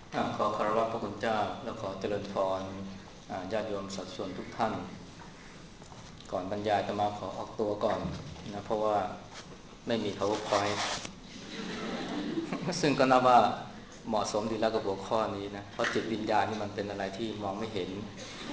ขอคารวะพระคุณเจ้าและขอเจริญพรญาติโยมสัตว์ส่วนทุกท่านก่อนบรรยายอาตมาขอออกตัวก่อนนะเพราะว่าไม่มี PowerPoint ซึ่งก็นับว่าเหมาะสมดีแล้วกับหัวข้อนี้นะเพราะจิตวิญญาณนี่มันเป็นอะไรที่มองไม่เห็น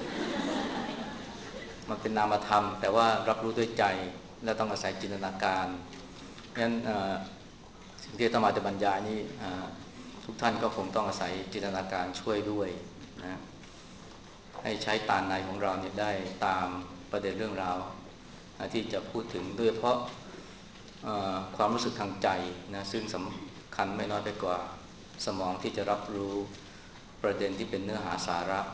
มันเป็นนามธรรมแต่ว่ารับรู้ด้วยใจและต้องอาศัยจินตนาการงั้นสิ่งที่อาตมาจะบรรยายนี่ทุกท่านก็คงต้องอาศัยจินตนาการช่วยด้วยนะให้ใช้ตาในของเราเนี่ยได้ตามประเด็นเรื่องราวที่จะพูดถึงโดยเฉพาะความรู้สึกทางใจนะซึ่งสำคัญไม่น้อยไปกว่าสมองที่จะรับรู้ประเด็นที่เป็นเนื้อหาสาระ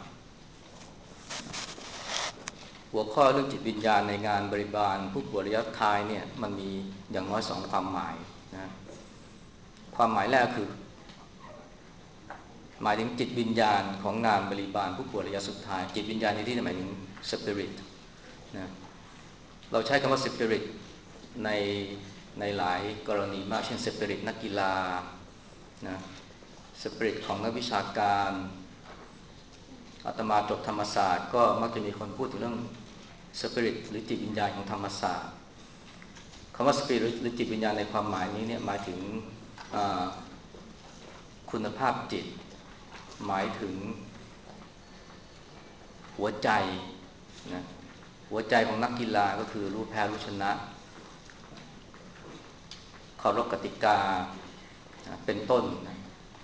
หัวข้อเรื่องจิตวิญญาณในงานบริบาลผู้ป่วยระยะท้ายเนี่ยมันมีอย่างน้อย2ความหมายนะความหมายแรกคือหมายถึงจิตวิญญาณของงานบริบาลผู้ป่วยระยะสุดท้ายจิตวิญญาณในที่นี้หมายถึง spirit นะเราใช้คำว่า spirit ในหลายกรณีมากเช่น spirit นักกีฬานะ spirit ของนักวิชาการอาตมาจบธรรมศาสตร์ก็มักจะมีคนพูดถึงเรื่อง spirit หรือจิตวิญญาณของธรรมศาสตร์คำว่า spirit หรือจิตวิญญาณในความหมายนี้เนี่ยหมายถึงคุณภาพจิตหมายถึงหัวใจนะหัวใจของนักกีฬาก็คือรู้แพ้รู้ชนะเคารพกติกาเป็นต้นนะ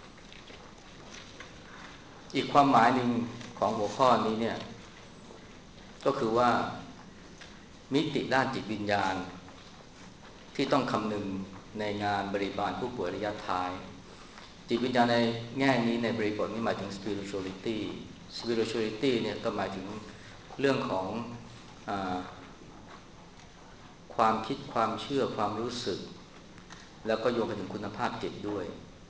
อีกความหมายหนึ่งของหัวข้อนี้เนี่ยก็คือว่ามิติด้านจิตวิญญาณที่ต้องคำนึงในงานบริบาลผู้ป่วยระยะท้ายจิตวิญญาณในแง่นี้ในบริบทนี้หมายถึง spirituality เนี่ยก็หมายถึงเรื่องของความคิดความเชื่อความรู้สึกแล้วก็โยงไปถึงคุณภาพจิตด้วย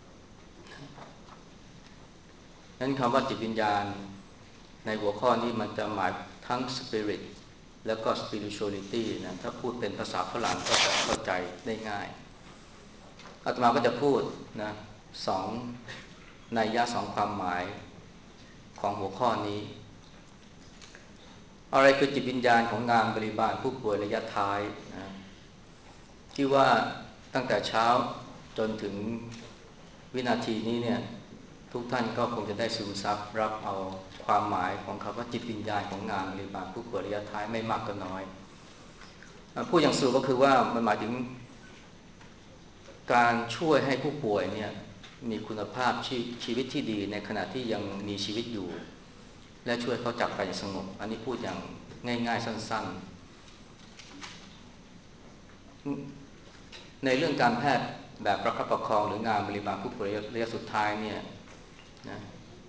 นั้นคำว่าจิตวิญญาณในหัวข้อนี้มันจะหมายทั้ง spirit แล้วก็ spirituality นะถ้าพูดเป็นภาษาฝรั่งก็จะเข้าใจได้ง่ายอาตมาก็จะพูดนะสองนัยยะสองความหมายของหัวข้อนี้อะไรคือจิตวิญญาณของงานบริบาลผู้ป่วยระยะท้ายนะที่ว่าตั้งแต่เช้าจนถึงวินาทีนี้เนี่ยทุกท่านก็คงจะได้ซึมซับรับเอาความหมายของคำว่าจิตวิญญาณของงานบริบาลผู้ป่วยระยะท้ายไม่มากก็น้อยพูดอย่างสรุปก็คือว่ามันหมายถึงการช่วยให้ผู้ป่วยเนี่ยมีคุณภาพชีวิตที่ดีในขณะที่ยังมีชีวิตอยู่และช่วยเขาจากไปอย่างสงบอันนี้พูดอย่างง่ายๆสั้นๆในเรื่องการแพทย์แบบประคับประคองหรืองานบริบาลผู้ป่วยระยะสุดท้ายเนี่ยนะ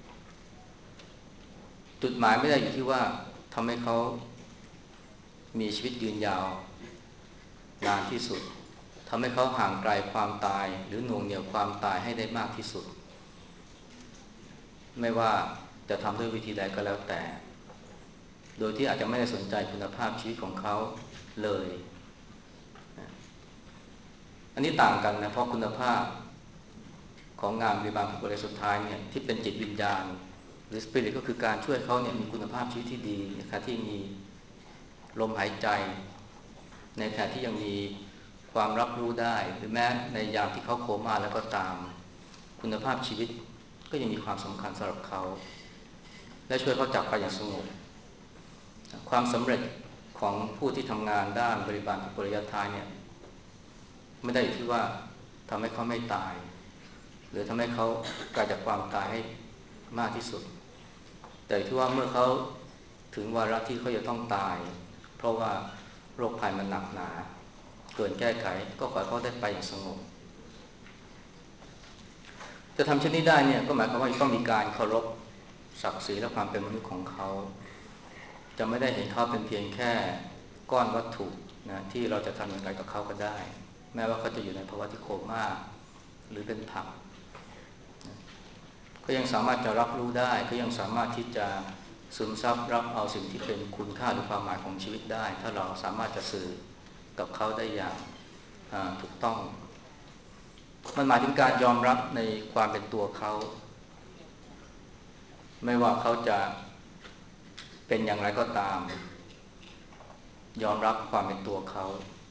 จุดหมายไม่ได้อยู่ที่ว่าทำให้เขามีชีวิตยืนยาวนานที่สุดทำให้เขาห่างไกลความตายหรือหน่วงเหนี่ยวความตายให้ได้มากที่สุดไม่ว่าจะทำด้วยวิธีใดก็แล้วแต่โดยที่อาจจะไม่ได้สนใจคุณภาพชีวิตของเขาเลยอันนี้ต่างกันนะเพราะคุณภาพของงานบริบาลผู้ป่วยสุดท้ายเนี่ยที่เป็นจิตวิญญาณหรือสปิริตก็คือการช่วยเขาเนี่ยมีคุณภาพชีวิตที่ดีนะครับที่มีลมหายใจในขณะที่ยังมีความรับรู้ได้หรือแม้ในยามที่เขาโคม่าแล้วก็ตามคุณภาพชีวิตก็ยังมีความสำคัญสำหรับเขาและช่วยเขาจากไปอย่างสงบความสำเร็จของผู้ที่ทำงานด้านบริบาลผู้ป่วยระยะท้ายเนี่ยไม่ได้อยู่ที่ว่าทำให้เขาไม่ตายหรือทำให้เขาไกลจากความตายให้มากที่สุดแต่ที่ว่าเมื่อเขาถึงวาระที่เขาจะต้องตายเพราะว่าโรคภัยมันหนักหนาเกินแก้ไขก็ขอให้เขาได้ไปอย่างสงบจะทำเช่นนี้ได้เนี่ยก็หมายความว่าต้องมีการเคารพศักดิ์ศรีและความเป็นมนุษย์ของเขาจะไม่ได้เห็นเขาเป็นเพียงแค่ก้อนวัตถุนะที่เราจะทำอย่างไรกับเขาก็ได้แม้ว่าเขาจะอยู่ในภาวะที่โคม่าหรือเป็นผักก็ยังสามารถจะรับรู้ได้ก็ยังสามารถที่จะซึมซับรับเอาสิ่งที่เป็นคุณค่าหรือความหมายของชีวิตได้ถ้าเราสามารถจะสื่อกับเขาได้อย่างถูกต้องมันหมายถึงการยอมรับในความเป็นตัวเขาไม่ว่าเขาจะเป็นอย่างไรก็ตามยอมรับความเป็นตัวเขา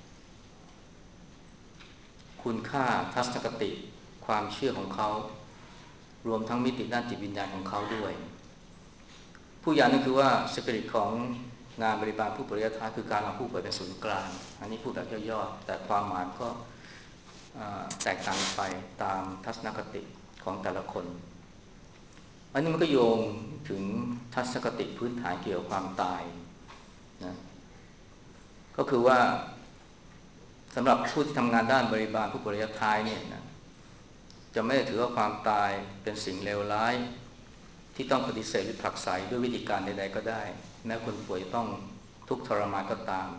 คุณค่าทัศนคติความเชื่อของเขารวมทั้งมิติด้านจิตวิญญาณของเขาด้วยผู้อย่างนึงคือว่าสปิริตของงานบริบาลผู้ป่วยระยะท้ายคือการเอาผู้ป่วยเป็นศูนย์กลางอันนี้พูดแบบย่อๆแต่ความหมายก็แตกต่างไปตามทัศนคติของแต่ละคนอันนี้มันก็โยงถึงทัศนคติพื้นฐานเกี่ยวกับความตายนะก็คือว่าสำหรับผู้ที่ทำงานด้านบริบาลผู้ป่วยระยะท้ายเนี่ยนะจะไม่ได้ถือว่าความตายเป็นสิ่งเลวร้ายที่ต้องปฏิเสธหรือผลักไสด้วยวิธีการใดๆก็ได้แม้คนป่วยต้องทุกข์ทรมานก็ตาม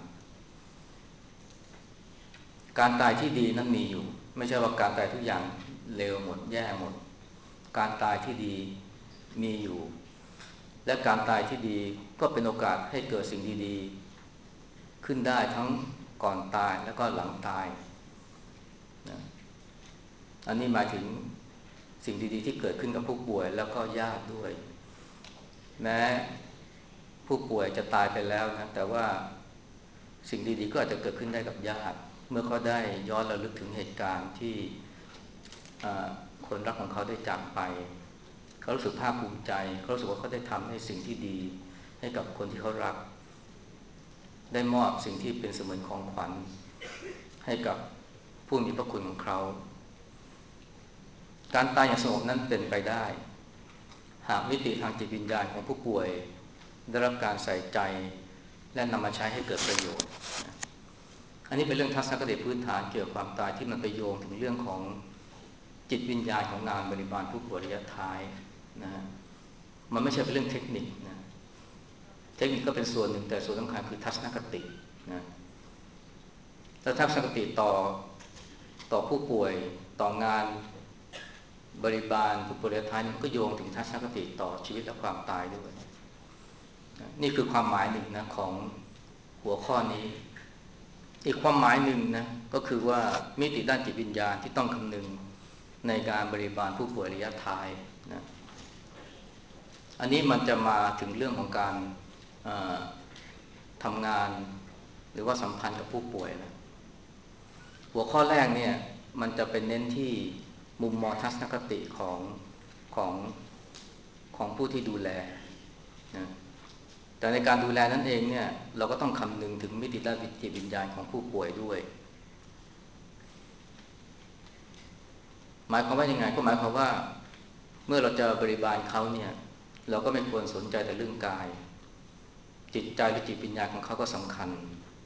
การตายที่ดีนั้นมีอยู่ไม่ใช่ว่าการตายทุกอย่างเลวหมดแย่หมดการตายที่ดีมีอยู่และการตายที่ดีก็เป็นโอกาสให้เกิดสิ่งดีๆขึ้นได้ทั้งก่อนตายแล้วก็หลังตายนะอันนี้หมายถึงสิ่งดีๆที่เกิดขึ้นกับผู้ป่วยแล้วก็ญาติด้วยแม้ผู้ป่วยจะตายไปแล้วนะแต่ว่าสิ่งดีๆก็อาจจะเกิดขึ้นได้กับญาติเมื่อเขาได้ย้อนระลึกถึงเหตุการณ์ที่คนรักของเขาได้จากไปเขารู้สึกภาคภูมิใจเขารู้สึกว่าเขาได้ทำให้สิ่งที่ดีให้กับคนที่เขารักได้มอบสิ่งที่เป็นเสมือนของขวัญให้กับผู้มีพระคุณของเขาการตายอย่างสงบนั้นเป็นไปได้หากมิติทางจิตวิญญาณของผู้ป่วยได้รับการใส่ใจและนำมาใช้ให้เกิดประโยชน์อันนี้เป็นเรื่องทัศนคติพื้นฐานเกี่ยวกับความตายที่มันไปโยงถึงเรื่องของจิตวิญญาณของงานบริบาลผู้ป่วยระยะท้ายนะมันไม่ใช่เป็นเรื่องเทคนิคนะเทคนิคก็เป็นส่วนหนึ่งแต่ส่วนสำคัญคือทัศนคตินะและทัศนคติต่อผู้ป่วยต่องานบริบาลผู้ป่วยระยะท้ายมันก็โยงถึงทัศนคติต่อชีวิตและความตายด้วยนี่คือความหมายหนึ่งนะของหัวข้อนี้อีกความหมายหนึ่งนะก็คือว่ามิติด้านจิตวิญญาณที่ต้องคำนึงในการบริบาลผู้ป่วยระยะท้ายนะอันนี้มันจะมาถึงเรื่องของการทำงานหรือว่าสัมพันธ์กับผู้ป่วยนะหัวข้อแรกเนี่ยมันจะเป็นเน้นที่มุมมองทัศนคติของของผู้ที่ดูแลนะแต่ในการดูแลนั้นเองเนี่ยเราก็ต้องคำนึงถึงมิติด้านจิตวิญญาณของผู้ป่วยด้วยหมายความว่ายังไงก็หมายความว่าเมื่อเราจะบริบาลเขาเนี่ยเราก็ไม่ควรสนใจแต่เรื่องกายจิตใจหรือจิตวิญญาณของเขาก็สำคัญ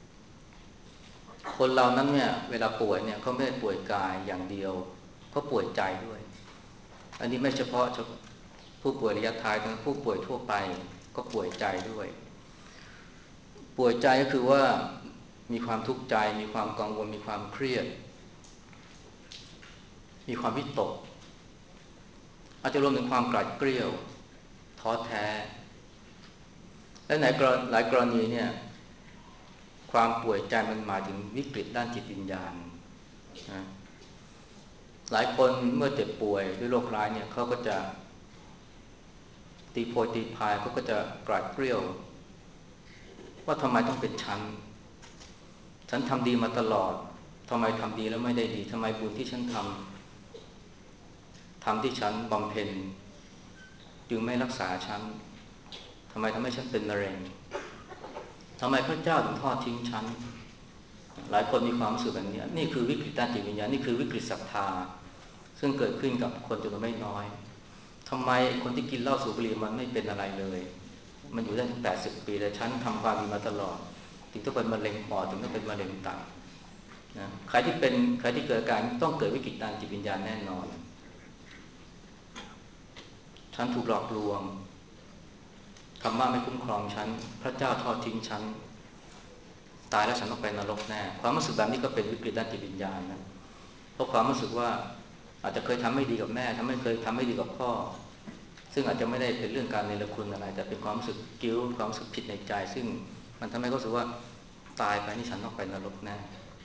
คนเรานั้นเนี่ยเวลาป่วยเนี่ยเขาไม่ได้ป่วยกายอย่างเดียวเขาป่วยใจด้วยอันนี้ไม่เฉพาะผู้ป่วยระยะท้ายแต่ผู้ป่วยทั่วไปก็ป่วยใจด้วยป่วยใจก็คือว่ามีความทุกข์ใจมีความกังวลมีความเครียดมีความวิตกอาจจะรวมถึงความกลัดเกลียวท้อแท้และในหลายกรณีเนี่ยความป่วยใจมันหมายถึงวิกฤตด้านจิตวิญญาณนะหลายคนเมื่อเจ็บป่วยด้วยโรคร้ายเนี่ยเขาก็จะตีโพยตีพายเขาก็จะกลัดเกลียวว่าทำไมต้องเป็นฉันทำดีมาตลอดทำไมทำดีแล้วไม่ได้ดีทำไมบุญที่ฉันทำที่ฉันบำเพ็ญจึงไม่รักษาฉันทำไมทำให้ฉันเป็นมะเร็งทำไมพระเจ้าถึงทอดทิ้งฉันหลายคนมีความรู้สึกแบบนี้นี่คือวิกฤตด้านจิตวิญญาณนี่คือวิกฤตศรัทธาซึ่งเกิดขึ้นกับคนจำนวนไม่น้อยทำไมคนที่กินเหล้าสูบบุหรี่มันไม่เป็นอะไรเลยมันอยู่ได้ถึง80 ปีแล้วฉันทำความดีมาตลอดถึงต้องเป็นมะเร็งปอดถึงต้องเป็นมะเร็งตับนะใครที่เกิดการต้องเกิดวิกฤตด้านจิตวิญญาณแน่นอนฉันถูกหลอกลวงธรรมะไม่คุ้มครองฉันพระเจ้าทอดทิ้งฉันตายแล้วฉันต้องไปนรกแน่ความรู้สึกแบบนี้ก็เป็นวิกฤตด้านจิตวิญญาณนะเพราะความรู้สึกว่าอาจจะเคยทำไม่ดีกับแม่เคยทำไม่ดีกับพ่อซึ่งอาจจะไม่ได้เป็นเรื่องการเนรคุณอะไรแต่เป็นความรู้สึกกิ้วความรู้สึกผิดในใจซึ่งมันทำให้เขารู้สึกว่าตายไปนี่ฉันต้องไปนรกแน่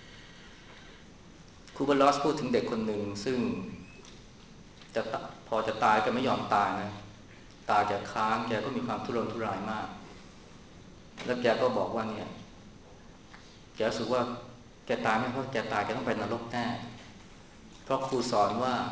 ครูบาลอสพูดถึงเด็กคนหนึ่งซึ่งพอจะตายก็ไม่ยอมตายนะตาแกค้างแกก็มีความทุรนทุรายมากแล้วแกก็บอกว่าเนี่ยแกรู้สึกว่าแกตายไม่เพราะแกตายแกต้องไปนรกแน่เพราะครูสอนว่า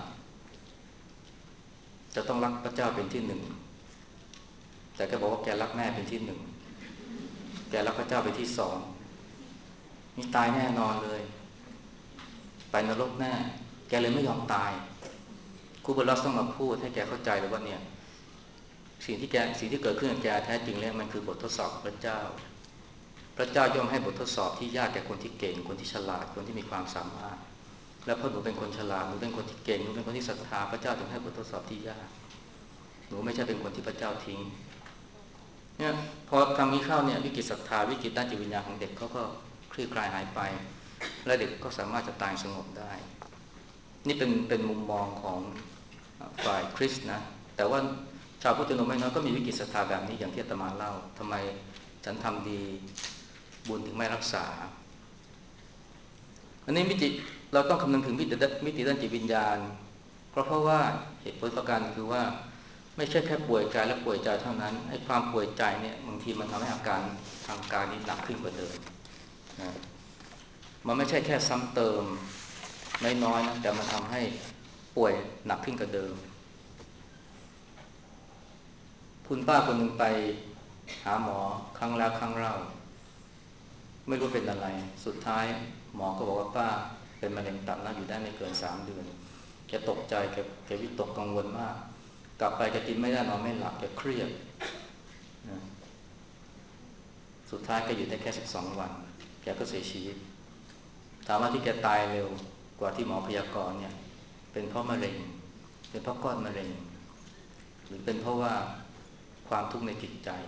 จะต้องรักพระเจ้าเป็นที่หนึ่งแต่แกบอกว่าแกรักแม่เป็นที่หนึ่งแกรักพระเจ้าเป็นที่สองนี่ตายแน่นอนเลยไปนรกแน่แกเลยไม่ยอมตายครูบาลอสต้องมาพูดให้แกเข้าใจเลยว่าเนี่ยสิ่งที่เกิดขึ้นกับแกแท้จริงแล้วมันคือบททดสอบพระเจ้าพระเจ้าย่อมให้บททดสอบที่ยากแก่คนที่เก่งคนที่ฉลาดคนที่มีความสามารถแล้วพอหนูเป็นคนฉลาดหนูเป็นคนที่เก่งหนูเป็นคนที่ศรัทธาพระเจ้าถึงให้บททดสอบที่ยากหนูไม่ใช่เป็นคนที่พระเจ้าทิ้งเนี่ยพอทำนี้เข้าเนี่ยวิกฤตศรัทธาวิกฤตด้านจิตวิญญาณของเด็กเขาก็คลี่คลายหายไปและเด็กก็สามารถจะตายสงบได้นี่เป็นมุมมองของฝ่ายคริสต์นะแต่ว่าชาวพุทธชนไม่น้อยก็มีวิกฤตศรัทธาแบบนี้อย่างที่อาตมาเล่าทำไมฉันทำดีบุญถึงไม่รักษาอันนี้เราต้องคำนึงถึงมิติด้านจิตวิญญาณเพราะว่าเหตุผลประการคือว่าไม่ใช่แค่ป่วยกายและป่วยใจเท่านั้นไอ้ความป่วยใจเนี่ยบางทีมันทำให้อาการทางกายนี้หนักขึ้นกว่าเดิมนะมันไม่ใช่แค่ซ้ำเติมน้อยๆนะแต่มันทำให้ป่วยหนักขึ้นกว่าเดิมคุณป้าคนหนึ่งไปหาหมอครั้งแล้วครั้งเล่าไม่รู้เป็นอะไรสุดท้ายหมอก็บอกว่าป้าเป็นมะเร็งตับนะอยู่ได้ไม่เกิน3 เดือนแกตกใจแกวิตกกังวลมากกลับไปแกกินไม่ได้นอนไม่หลับแกเครียดนะสุดท้ายแกอยู่ได้แค่12 วันแกก็เสียชีวิตถามว่าที่แกตายเร็วกว่าที่หมอพยากรณ์เนี่ยเป็นเพราะมะเร็งเป็นเพราะก้อนมะเร็งหรือเป็นเพราะว่าความทุกข์ในจิตใจ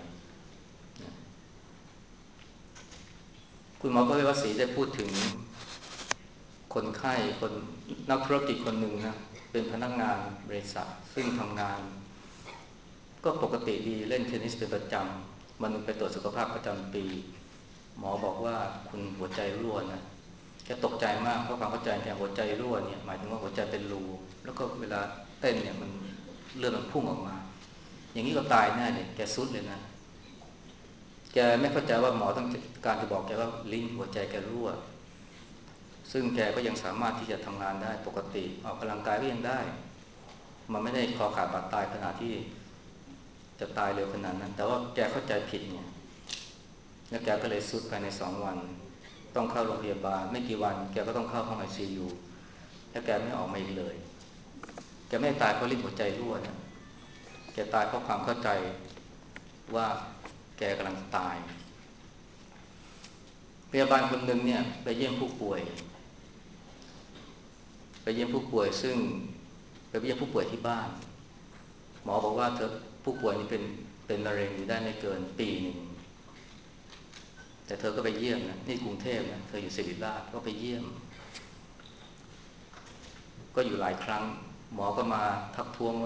คุณหมอก็เลยว่าศรีได้พูดถึงคนไข้คนนักธุรกิจคนหนึ่งนะเป็นพนักงานบริษัทซึ่งทำงานก็ปกติดีเล่นเทนนิสเป็นประจำวันนึงไปตรวจสุขภาพประจำปีหมอบอกว่าคุณหัวใจรั่วนะแกตกใจมากเพราะความเข้าใจแกหัวใจรั่วเนี่ยหมายถึงว่าหัวใจเป็นรูแล้วก็เวลาเต้นเนี่ยมันเลือดมันพุ่งออกมาอย่างนี้ก็ตายแน่เนี่ยแกซุดเลยนะแกไม่เข้าใจว่าหมอต้องการจะบอกแกว่าลิ้นหัวใจแกรั่วซึ่งแกก็ยังสามารถที่จะทำงานได้ปกติออกกำลังกายก็ยังได้มันไม่ได้คอขาดบาดตายขนาดที่จะตายเร็วขนาดนั้นแต่ว่าแกเข้าใจผิดเนี่ยแล้วแกก็เลยซุดภายใน2 วันต้องเข้าโรงพยาบาลไม่กี่วันแกก็ต้องเข้าห้อง ICU แล้วแกไม่ออกมาอีกเลยแกไม่ตายเพราะลิ้นหัวใจรั่วนะแกตายเพราะความเข้าใจว่าแกกำลังตายพยาบาลคนหนึ่งเนี่ยไปเยี่ยมผู้ป่วยซึ่งไปเยี่ยมผู้ป่วยที่บ้านหมอบอกว่าผู้ป่วยนี่เป็นมะเร็งอยู่ได้ไม่เกินปีหนึ่งแต่เธอก็ไปเยี่ยมนะนี่กรุงเทพนะเธออยู่ศิริราชก็ไปเยี่ยมก็อยู่หลายครั้งหมอก็มาทักท้วง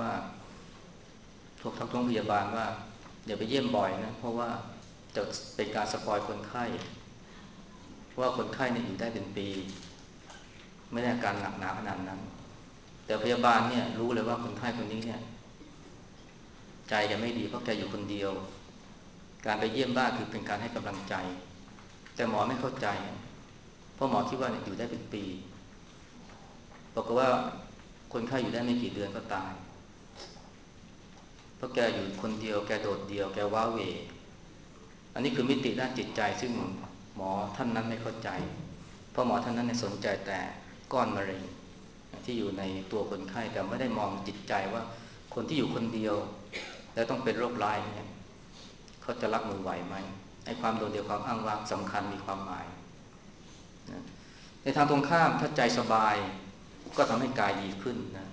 พยาบาลว่าอย่าไปเยี่ยมบ่อยนะเพราะว่าจะเป็นการสปอยคนไข้ว่าคนไข้เนี่ยอยู่ได้เป็นปีไม่ได้อาการหนักหนาขนาดนั้นแต่พยาบาลเนี่ยรู้เลยว่าคนไข้คนนี้เนี่ยใจแกไม่ดีเพราะแกอยู่คนเดียวการไปเยี่ยมบ้านคือเป็นการให้กำลังใจแต่หมอไม่เข้าใจเพราะหมอคิดว่าเนี่ยอยู่ได้เป็นปีบอกว่าคนไข้อยู่ได้ไม่กี่เดือนก็ตายเพราะแกอยู่คนเดียวแกโดดเดี่ยวแกว้าเหวอันนี้คือมิติด้านจิตใจซึ่งหมอท่านนั้นไม่เข้าใจเพราะหมอท่านนั้นเนี่ยสนใจแต่ก้อนมะเร็งที่อยู่ในตัวคนไข้แต่ไม่ได้มองจิตใจว่าคนที่อยู่คนเดียวแล้วต้องเป็นโรคร้ายเนี่ยเขาจะรับมือไหวไหมไอ้ความโดดเดี่ยวความอ้างว้างสำคัญมีความหมายนะในทางตรงข้ามถ้าใจสบายก็ทำให้กายดีขึ้นนะ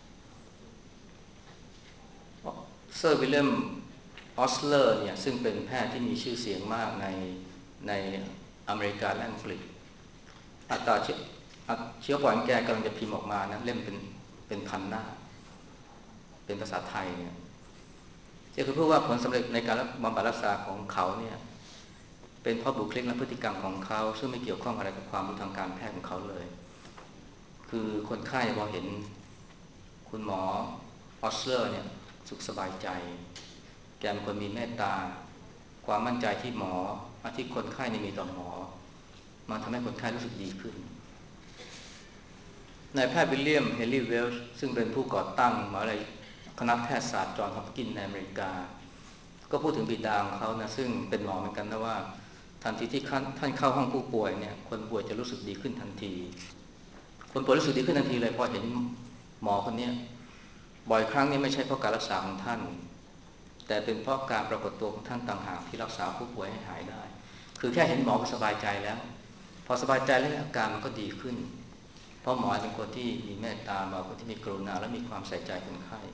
เซอร์วิลเลียมออสเลอร์เนี่ยซึ่งเป็นแพทย์ที่มีชื่อเสียงมากในอเมริกาและอังกฤษอัตราเชื้อปอดแกกำลังจะพิมพ์ออกมานะเล่มเป็นพันหน้าเป็นภาษาไทยเนี่ยจะคือพูดว่าผลสำเร็จในการบำบัดรักษาของเขาเนี่ยเป็นเพราะบุคลิกและพฤติกรรมของเขาซึ่งไม่เกี่ยวข้องอะไรกับความรู้ทางการแพทย์ของเขาเลยคือคนไข้พอเห็นคุณหมอออสเลอร์เนี่ยสุขสบายใจแกเป็นคนมีเมตตาความมั่นใจที่หมอที่คนไข้นี่มีต่อหมอมันทำให้คนไข้รู้สึกดีขึ้นนายแพทย์วิลเลียมเฮนรี่เวลช์ซึ่งเป็นผู้ก่อตั้งมหาวิทยาลัยคณะแพทยศาสตร์จอห์นฮอปกินส์ในอเมริกาก็พูดถึงบิดาของเขานะซึ่งเป็นหมอเหมือนกันนะว่าทันทีที่ท่านเข้าห้องผู้ป่วยเนี่ยคนป่วยจะรู้สึกดีขึ้นทันทีคนป่วยรู้สึกดีขึ้นทันทีเลยพอเห็นหมอคนนี้บ่อยครั้งนี่ไม่ใช่เพราะการรักษาของท่านแต่เป็นเพราะการปรากฏตัวของท่านต่างหากที่รักษาผู้ป่วยให้หายได้คือแค่เห็นหมอก็สบายใจแล้วพอสบายใจแล้วอาการมันก็ดีขึ้นเพราะหมอเป็นคนที่มีเมตตาหมอคนที่มีกรุณาและมีความใส่ใจคนไข้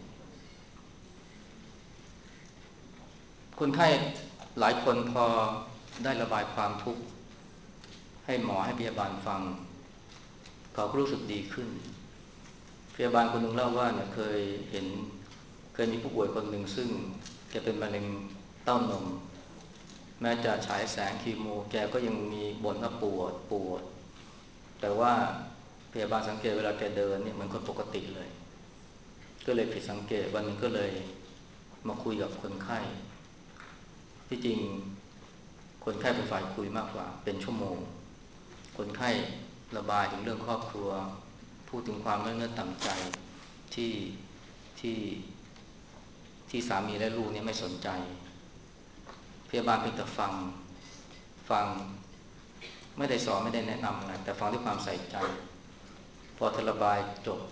คนไข้หลายคนพอได้ระบายความทุกข์ให้หมอให้พยาบาลฟังเขาก็รู้สึกดีขึ้นพยาบาลคนหนึ่งเล่าว่าเนี่ยเคยมีผู้ป่วยคนหนึ่งซึ่งแกเป็นมะเร็งเต้านมแม้จะฉายแสงคีโมแกก็ยังมีบ่นว่าปวดแต่ว่าพยาบาลสังเกตเวลาแกเดินเนี่ยเหมือนคนปกติเลยก็เลยผิดสังเกตวันนึงก็เลยมาคุยกับคนไข้ที่จริงคนไข้เป็นฝ่ายคุยมากกว่าเป็นชั่วโมงคนไข้ระบายถึงเรื่องครอบครัวพูดถึงความน้อยเนื้อต่ำใจที่ที่ที่สามีและลูกเนี่ยไม่สนใจพยาบาลเพียงแต่ฟังไม่ได้สอนไม่ได้แนะนำอะไรแต่ฟังด้วยความใส่ใจพอเธอระบายจบ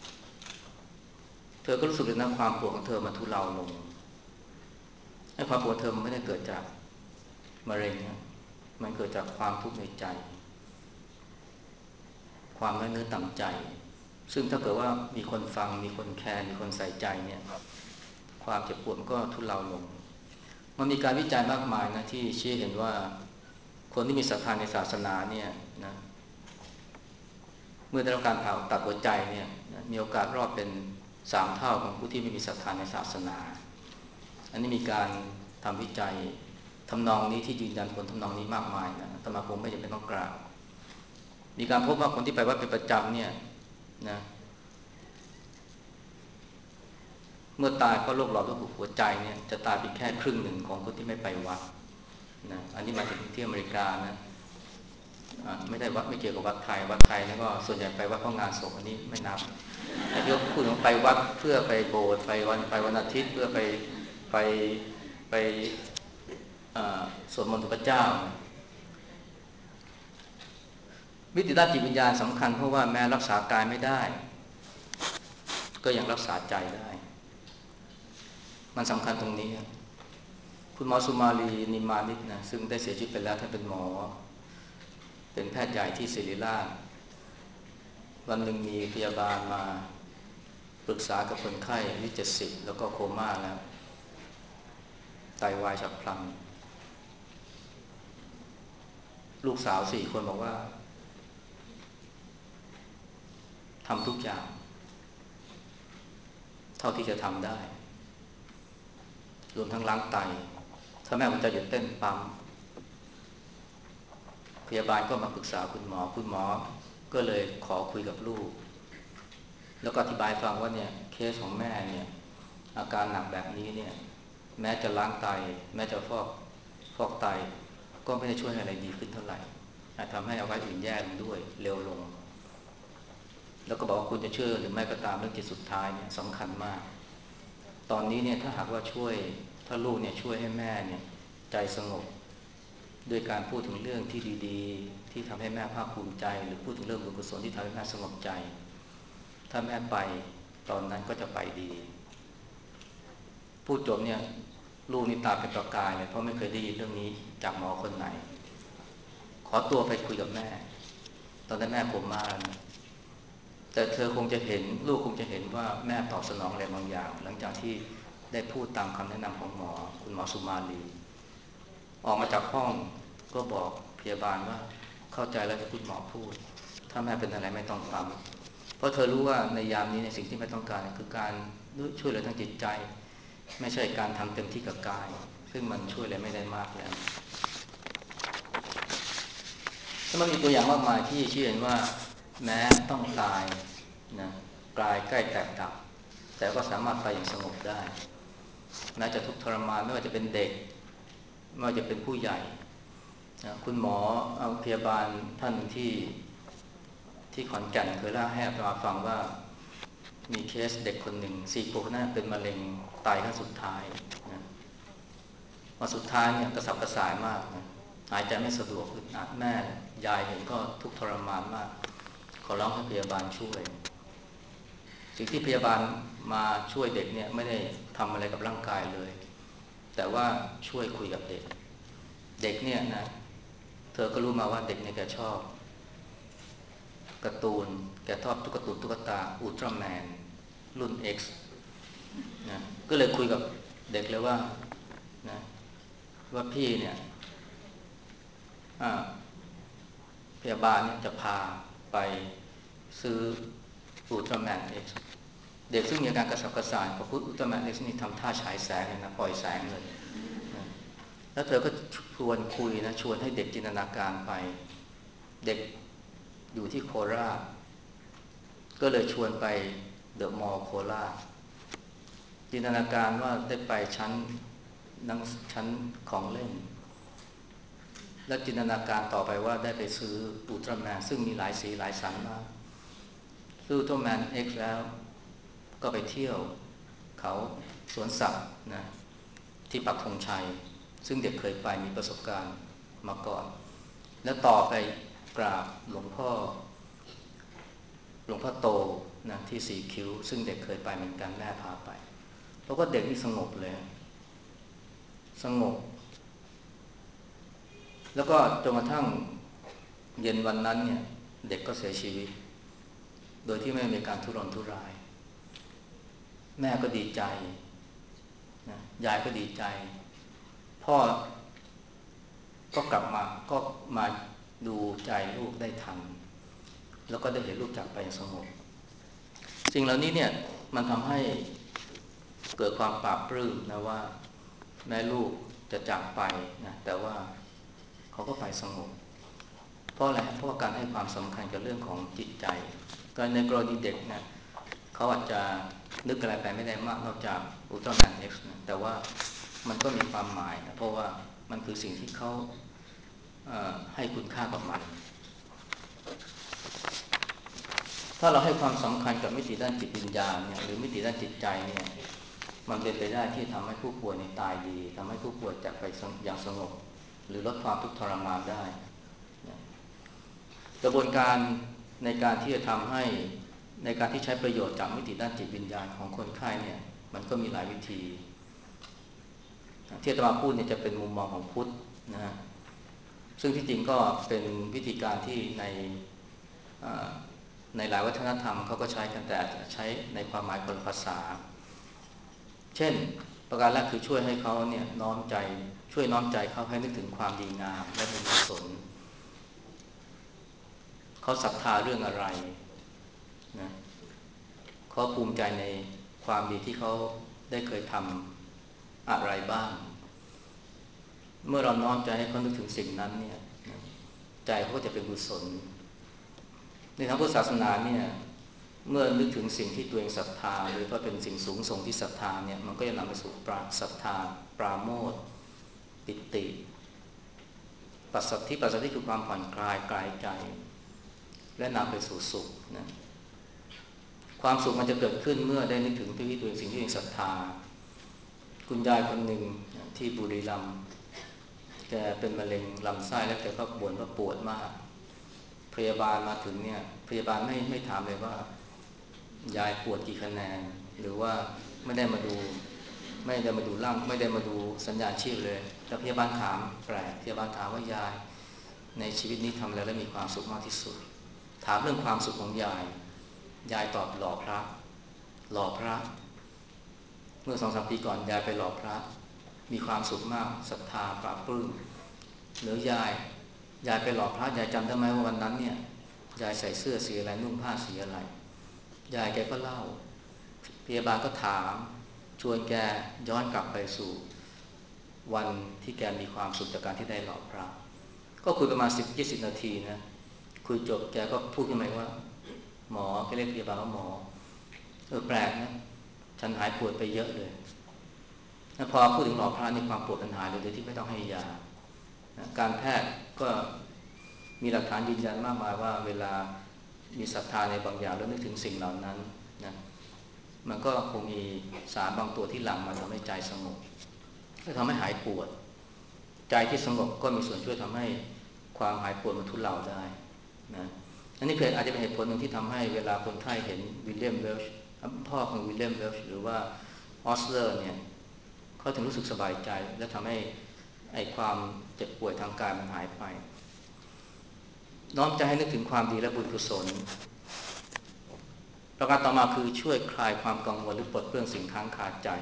เธอก็รู้สึกเลยนะความปวดของเธอมันทุเลาลงไอ้ความปวดเธอมันไม่ได้เกิดจากมะเร็งนะมันเกิดจากความทุกข์ในใจความน้อยเนื้อต่ำใจซึ่งถ้าเกิดว่ามีคนฟังมีคนแคร์มีคนใส่ใจเนี่ยความเจ็บปวดมันก็ทุเลาลงมันมีการวิจัยมากมายนะที่ชี้เห็นว่าคนที่มีศรัทธาในศาสนาเนี่ยนะเมื่อได้รับการผ่าตัดหัวใจเนี่ยมีโอกาสรอดเป็น3 เท่าของผู้ที่ไม่มีศรัทธาในศาสนาอันนี้มีการทำวิจัยทำนองนี้ที่ยืนยันผลทำนองนี้มากมายนะอาตมาคงไม่จำเป็นต้องกล่าวมีการพบว่าคนที่ไปวัดเป็นประจำเนี่ยนะเมื่อตายเพราะโรคหลอดเลือดหัวใจเนี่ยจะตายเป็นแค่ครึ่งหนึ่งของคนที่ไม่ไปวัดนะอันนี้มาถึงที่อเมริกานะไม่ได้วัดไม่เกี่ยวกับวัดไทยแล้วก็ส่วนใหญ่ไปวัดเพราะงานศพอันนี้ไม่นับแต่ที่พูดถึงไปวัดเพื่อไปโบสถ์ไปวันอาทิตย์เพื่อไปไปสวดมนต์พระเจ้ามิติด้านจิตวิญญาณสำคัญเพราะว่าแม้รักษากายไม่ได้ก็ยังรักษาใจได้มันสำคัญตรงนี้คุณหมอสุมาลีนิมานิชนะซึ่งได้เสียชีวิตไปแล้วท่านเป็นหมอเป็นแพทย์ใหญ่ที่ศิริราชวันหนึ่งมีพยาบาลมาปรึกษากับคนไข้อายุ70แล้วก็โคม่าแล้วไตวายฉับพลันลูกสาว4 คนบอกว่าทำทุกอย่างเท่าที่จะทำได้รวมทั้งล้างไตถ้าแม่หัวใจหยุดเต้นปั๊มพยาบาลก็มาปรึกษาคุณหมอก็เลยขอคุยกับลูกแล้วก็อธิบายฟังว่าเนี่ยเคสของแม่เนี่ยอาการหนักแบบนี้เนี่ยแม้จะล้างไตแม้จะฟอกไตก็ไม่ได้ช่วยอะไรดีขึ้นเท่าไหร่ทำให้อวัยวะอื่นแย่ลงด้วยเร็วลงแล้วก็บอกว่าคุณจะเชื่อหรือไม่ก็ตามเรื่องจิตสุดท้ายเนี่ยสำคัญมากตอนนี้เนี่ยถ้าหากว่าถ้าลูกเนี่ยช่วยให้แม่เนี่ยใจสงบด้วยการพูดถึงเรื่องที่ดีๆที่ทำให้แม่ภาคภูมิใจหรือพูดถึงเรื่องบุญกุศลที่ทำให้แม่สงบใจถ้าแม่ไปตอนนั้นก็จะไปดีพูดจบเนี่ยลูกนี่ตาเป็นประกายเลยเพราะไม่เคยได้ยินเรื่องนี้จากหมอคนไหนขอตัวไปคุยกับแม่ตอนนั้นแม่ผมมาแต่เธอคงจะเห็นลูกคงจะเห็นว่าแม่ตอบสนองอะไรบางอย่างหลังจากที่ได้พูดตามคำแนะนำของคุณหมอสุมาลีออกมาจากห้องก็บอกพยาบาลว่าเข้าใจแล้วที่คุณหมอพูดถ้าแม่เป็นอะไรไม่ต้องปั๊มเพราะเธอรู้ว่าในยามนี้ในสิ่งที่ไม่ต้องการคือการช่วยเหลือทางจิตใจไม่ใช่การทำเต็มที่กับกายซึ่งมันช่วยอะไรไม่ได้มากแล้วแล้วมันมีตัวอย่างมากมายที่ชี้เห็นว่าแม้ต้องตายนะกายใกล้แตกดับแต่ก็สามารถไปอย่างสงบได้แม้จะทุกข์ทรมานไม่ว่าจะเป็นเด็กไม่ว่าจะเป็นผู้ใหญ่คุณหมอพยาบาลท่านหนึ่งที่ขอนแก่นเคยเล่าให้มาฟังว่ามีเคสเด็กคนหนึ่ง4 ขวบน่าเป็นมะเร็งตายขั้นสุดท้ายนะมาสุดท้ายเนี่ยกระสับกระส่ายมากนะหายใจไม่สะดวกอึดอัดแม่ยายเห็นก็ทุกข์ทรมานมากขอร้องให้พยาบาลช่วยสิ่งที่พยาบาลมาช่วยเด็กเนี่ยไม่ได้ทำอะไรกับร่างกายเลยแต่ว่าช่วยคุยกับเด็กเด็กเนี่ยนะเธอก็รู้มาว่าเด็กเนี่ยแกชอบการ์ตูนแกชอบตุ๊กตาอุลตร้าแมนรุ่น X นะก็เลยคุยกับเด็กเลยว่านะว่าพี่เนี่ยพยาบาลเนี่ยจะพาไปซื้ออุลตร้าแมน X เด็กซึ่งมีอาการกระสับกระส่ายพอพูดอุลตร้าแมน X นี่ทำท่าฉายแสงเลยนะปล่อยแสงเลยนะแล้วเธอก็ชวนคุยนะชวนให้เด็กจินตนาการไปเด็กอยู่ที่โคราชก็เลยชวนไปเดอะมอลล์โคราชจินตนาการว่าได้ไปชั้นของเล่นและจินตนาการต่อไปว่าได้ไปซื้ออุลตร้าแมนซึ่งมีหลายสีหลายสันมากซื้ออุลตร้าแมน X แล้วก็ไปเที่ยวเขาสวนสัตว์นะที่ปักธงชัยซึ่งเด็กเคยไปมีประสบการณ์มาก่อนแล้วต่อไปกราบหลวงพ่อโตนะที่สีคิ้วซึ่งเด็กเคยไปเหมือนกันแม่พาไปเพราะว่าเด็กนี่สงบเลยสงบแล้วก็จนกระทั่งเย็นวันนั้นเนี่ยเด็กก็เสียชีวิตโดยที่ไม่มีการทุรนทุรายแม่ก็ดีใจนะยายก็ดีใจพ่อก็กลับมาก็มาดูใจลูกได้ทันแล้วก็ได้เห็นลูกจากไปอย่างสงบสิ่งเหล่านี้เนี่ยมันทำให้เกิดความปลาบปลื้มนะว่าแม่ลูกจะจากไปนะแต่ว่าเขาก็ไปสงบเพราะอะไรเพราะว่าการให้ความสำคัญกับเรื่องของจิตใจก็ในกรณีเด็กนะเขาอาจจะนึกอะไรไปไม่ได้มากนอกจากอุลตร้าแมน X นะแต่ว่ามันก็มีความหมายนะเพราะว่ามันคือสิ่งที่เขาให้คุณค่ากับมันถ้าเราให้ความสำคัญกับมิติด้านจิตวิญญาณเนี่ยหรือมิติด้านจิตใจเนี่ยมันเป็นไปได้ที่ทำให้ผู้ป่วยในตายดีทำให้ผู้ป่วยจากไปอย่างสงบหรือลดความทุกข์ทรมานได้กระบวนการในการที่จะทำให้ในการที่ใช้ประโยชน์จากมิติด้านจิตวิญญาณของคนไข้เนี่ยมันก็มีหลายวิธีที่อาตมาพูดเนี่ยจะเป็นมุมมองของพุทธนะฮะซึ่งที่จริงก็เป็นวิธีการที่ในหลายวัฒนธรรมเขาก็ใช้กันแต่อาจจะใช้ในความหมายคนละภาษาเช่นประการแรกคือช่วยให้เขาเนี่ยน้อมใจช่วยน้อมใจเขาให้นึกถึงความดีงามและบุญกุศลเขาศรัทธาเรื่องอะไรนะเขาภูมิใจในความดีที่เขาได้เคยทำอะไรบ้างเมื่อเราน้อมใจให้เขานึกถึงสิ่งนั้นเนี่ยใจเขาก็จะเป็นกุศลในทางพุทธศาสนาเนี่ยเมื่อนึกถึงสิ่งที่ตัวเองศรัทธาหรือว่าเป็นสิ่งสูงส่งที่ศรัทธาเนี่ยมันก็จะนำไปสู่ศรัทธาปราโมทย์ปิติปัสสัทธิคือความผ่อนคลายกายใจและนำไปสู่สุขนะความสุขมันจะเกิดขึ้นเมื่อได้นึกถึงที่ตัวเองสิ่งที่ตัวเองศรัทธาคุณยายคนหนึ่งที่บุรีรัมย์แกเป็นมะเร็งลำไส้แล้วแกก็บ่นว่าปวดมากพยาบาลมาถึงเนี่ยพยาบาลไม่ถามเลยว่ายายปวดกี่คะแนนหรือว่าไม่ได้มาดูร่างไม่ได้มาดูสัญญาณชีพเลยแต่พยาบาลถามแปลกพยาบาลถามว่ายายในชีวิตนี้ทำอะไรแล้วมีความสุขมากที่สุดถามเรื่องความสุขของยายตอบหล่อพระเมื่อ 2-3 ปีก่อนยายไปหล่อพระมีความสุขมากศรัทธาปราบปลื้มหรือยายไปหล่อพระยายจำได้ไหมว่าวันนั้นเนี่ยยายใส่เสื้อสีอะไรนุ่งผ้าสีอะไรยายแกก็เล่าพยาบาลก็ถามชวนแกย้อนกลับไปสู่วันที่แกมีความสุขจากการที่ได้หล่อพระก็คุยประมาณ10-20 นาทีนะคุยจบแกก็พูดขึ้นมาว่าหมอแกเรียกพยาบาลว่าหมอแปลกนะฉันหายปวดไปเยอะเลยแล้วพอพูดถึงหล่อพระนี่ความปวดมันหายเลยโดยที่ไม่ต้องให้ยาการแพทย์ก็มีหลักฐานยืนยันมากมายว่าเวลามีศรัทธาในบางอย่างแล้วนึกถึงสิ่งเหล่านั้นนะมันก็คงมีสารบางตัวที่หลั่งมาทำให้ใจสงบและทำให้หายปวดใจที่สงบก็มีส่วนช่วยทำให้ความหายปวดมันทุเลาได้นะอันนี้อาจจะเป็นเหตุผลหนึ่งที่ทำให้เวลาคนไข้เห็นวิลเลียมเวลช์พ่อของวิลเลียมเวลช์หรือว่าออสเลอร์เนี่ยเขาถึงรู้สึกสบายใจและทำให้ความเจ็บป่วยทางกายมันหายไปน้อมใจให้นึกถึงความดีและบุญกุศลประการต่อมาคือช่วยคลายความกังวลหรือปลดเปลื้องสิ่งค้างคาใจ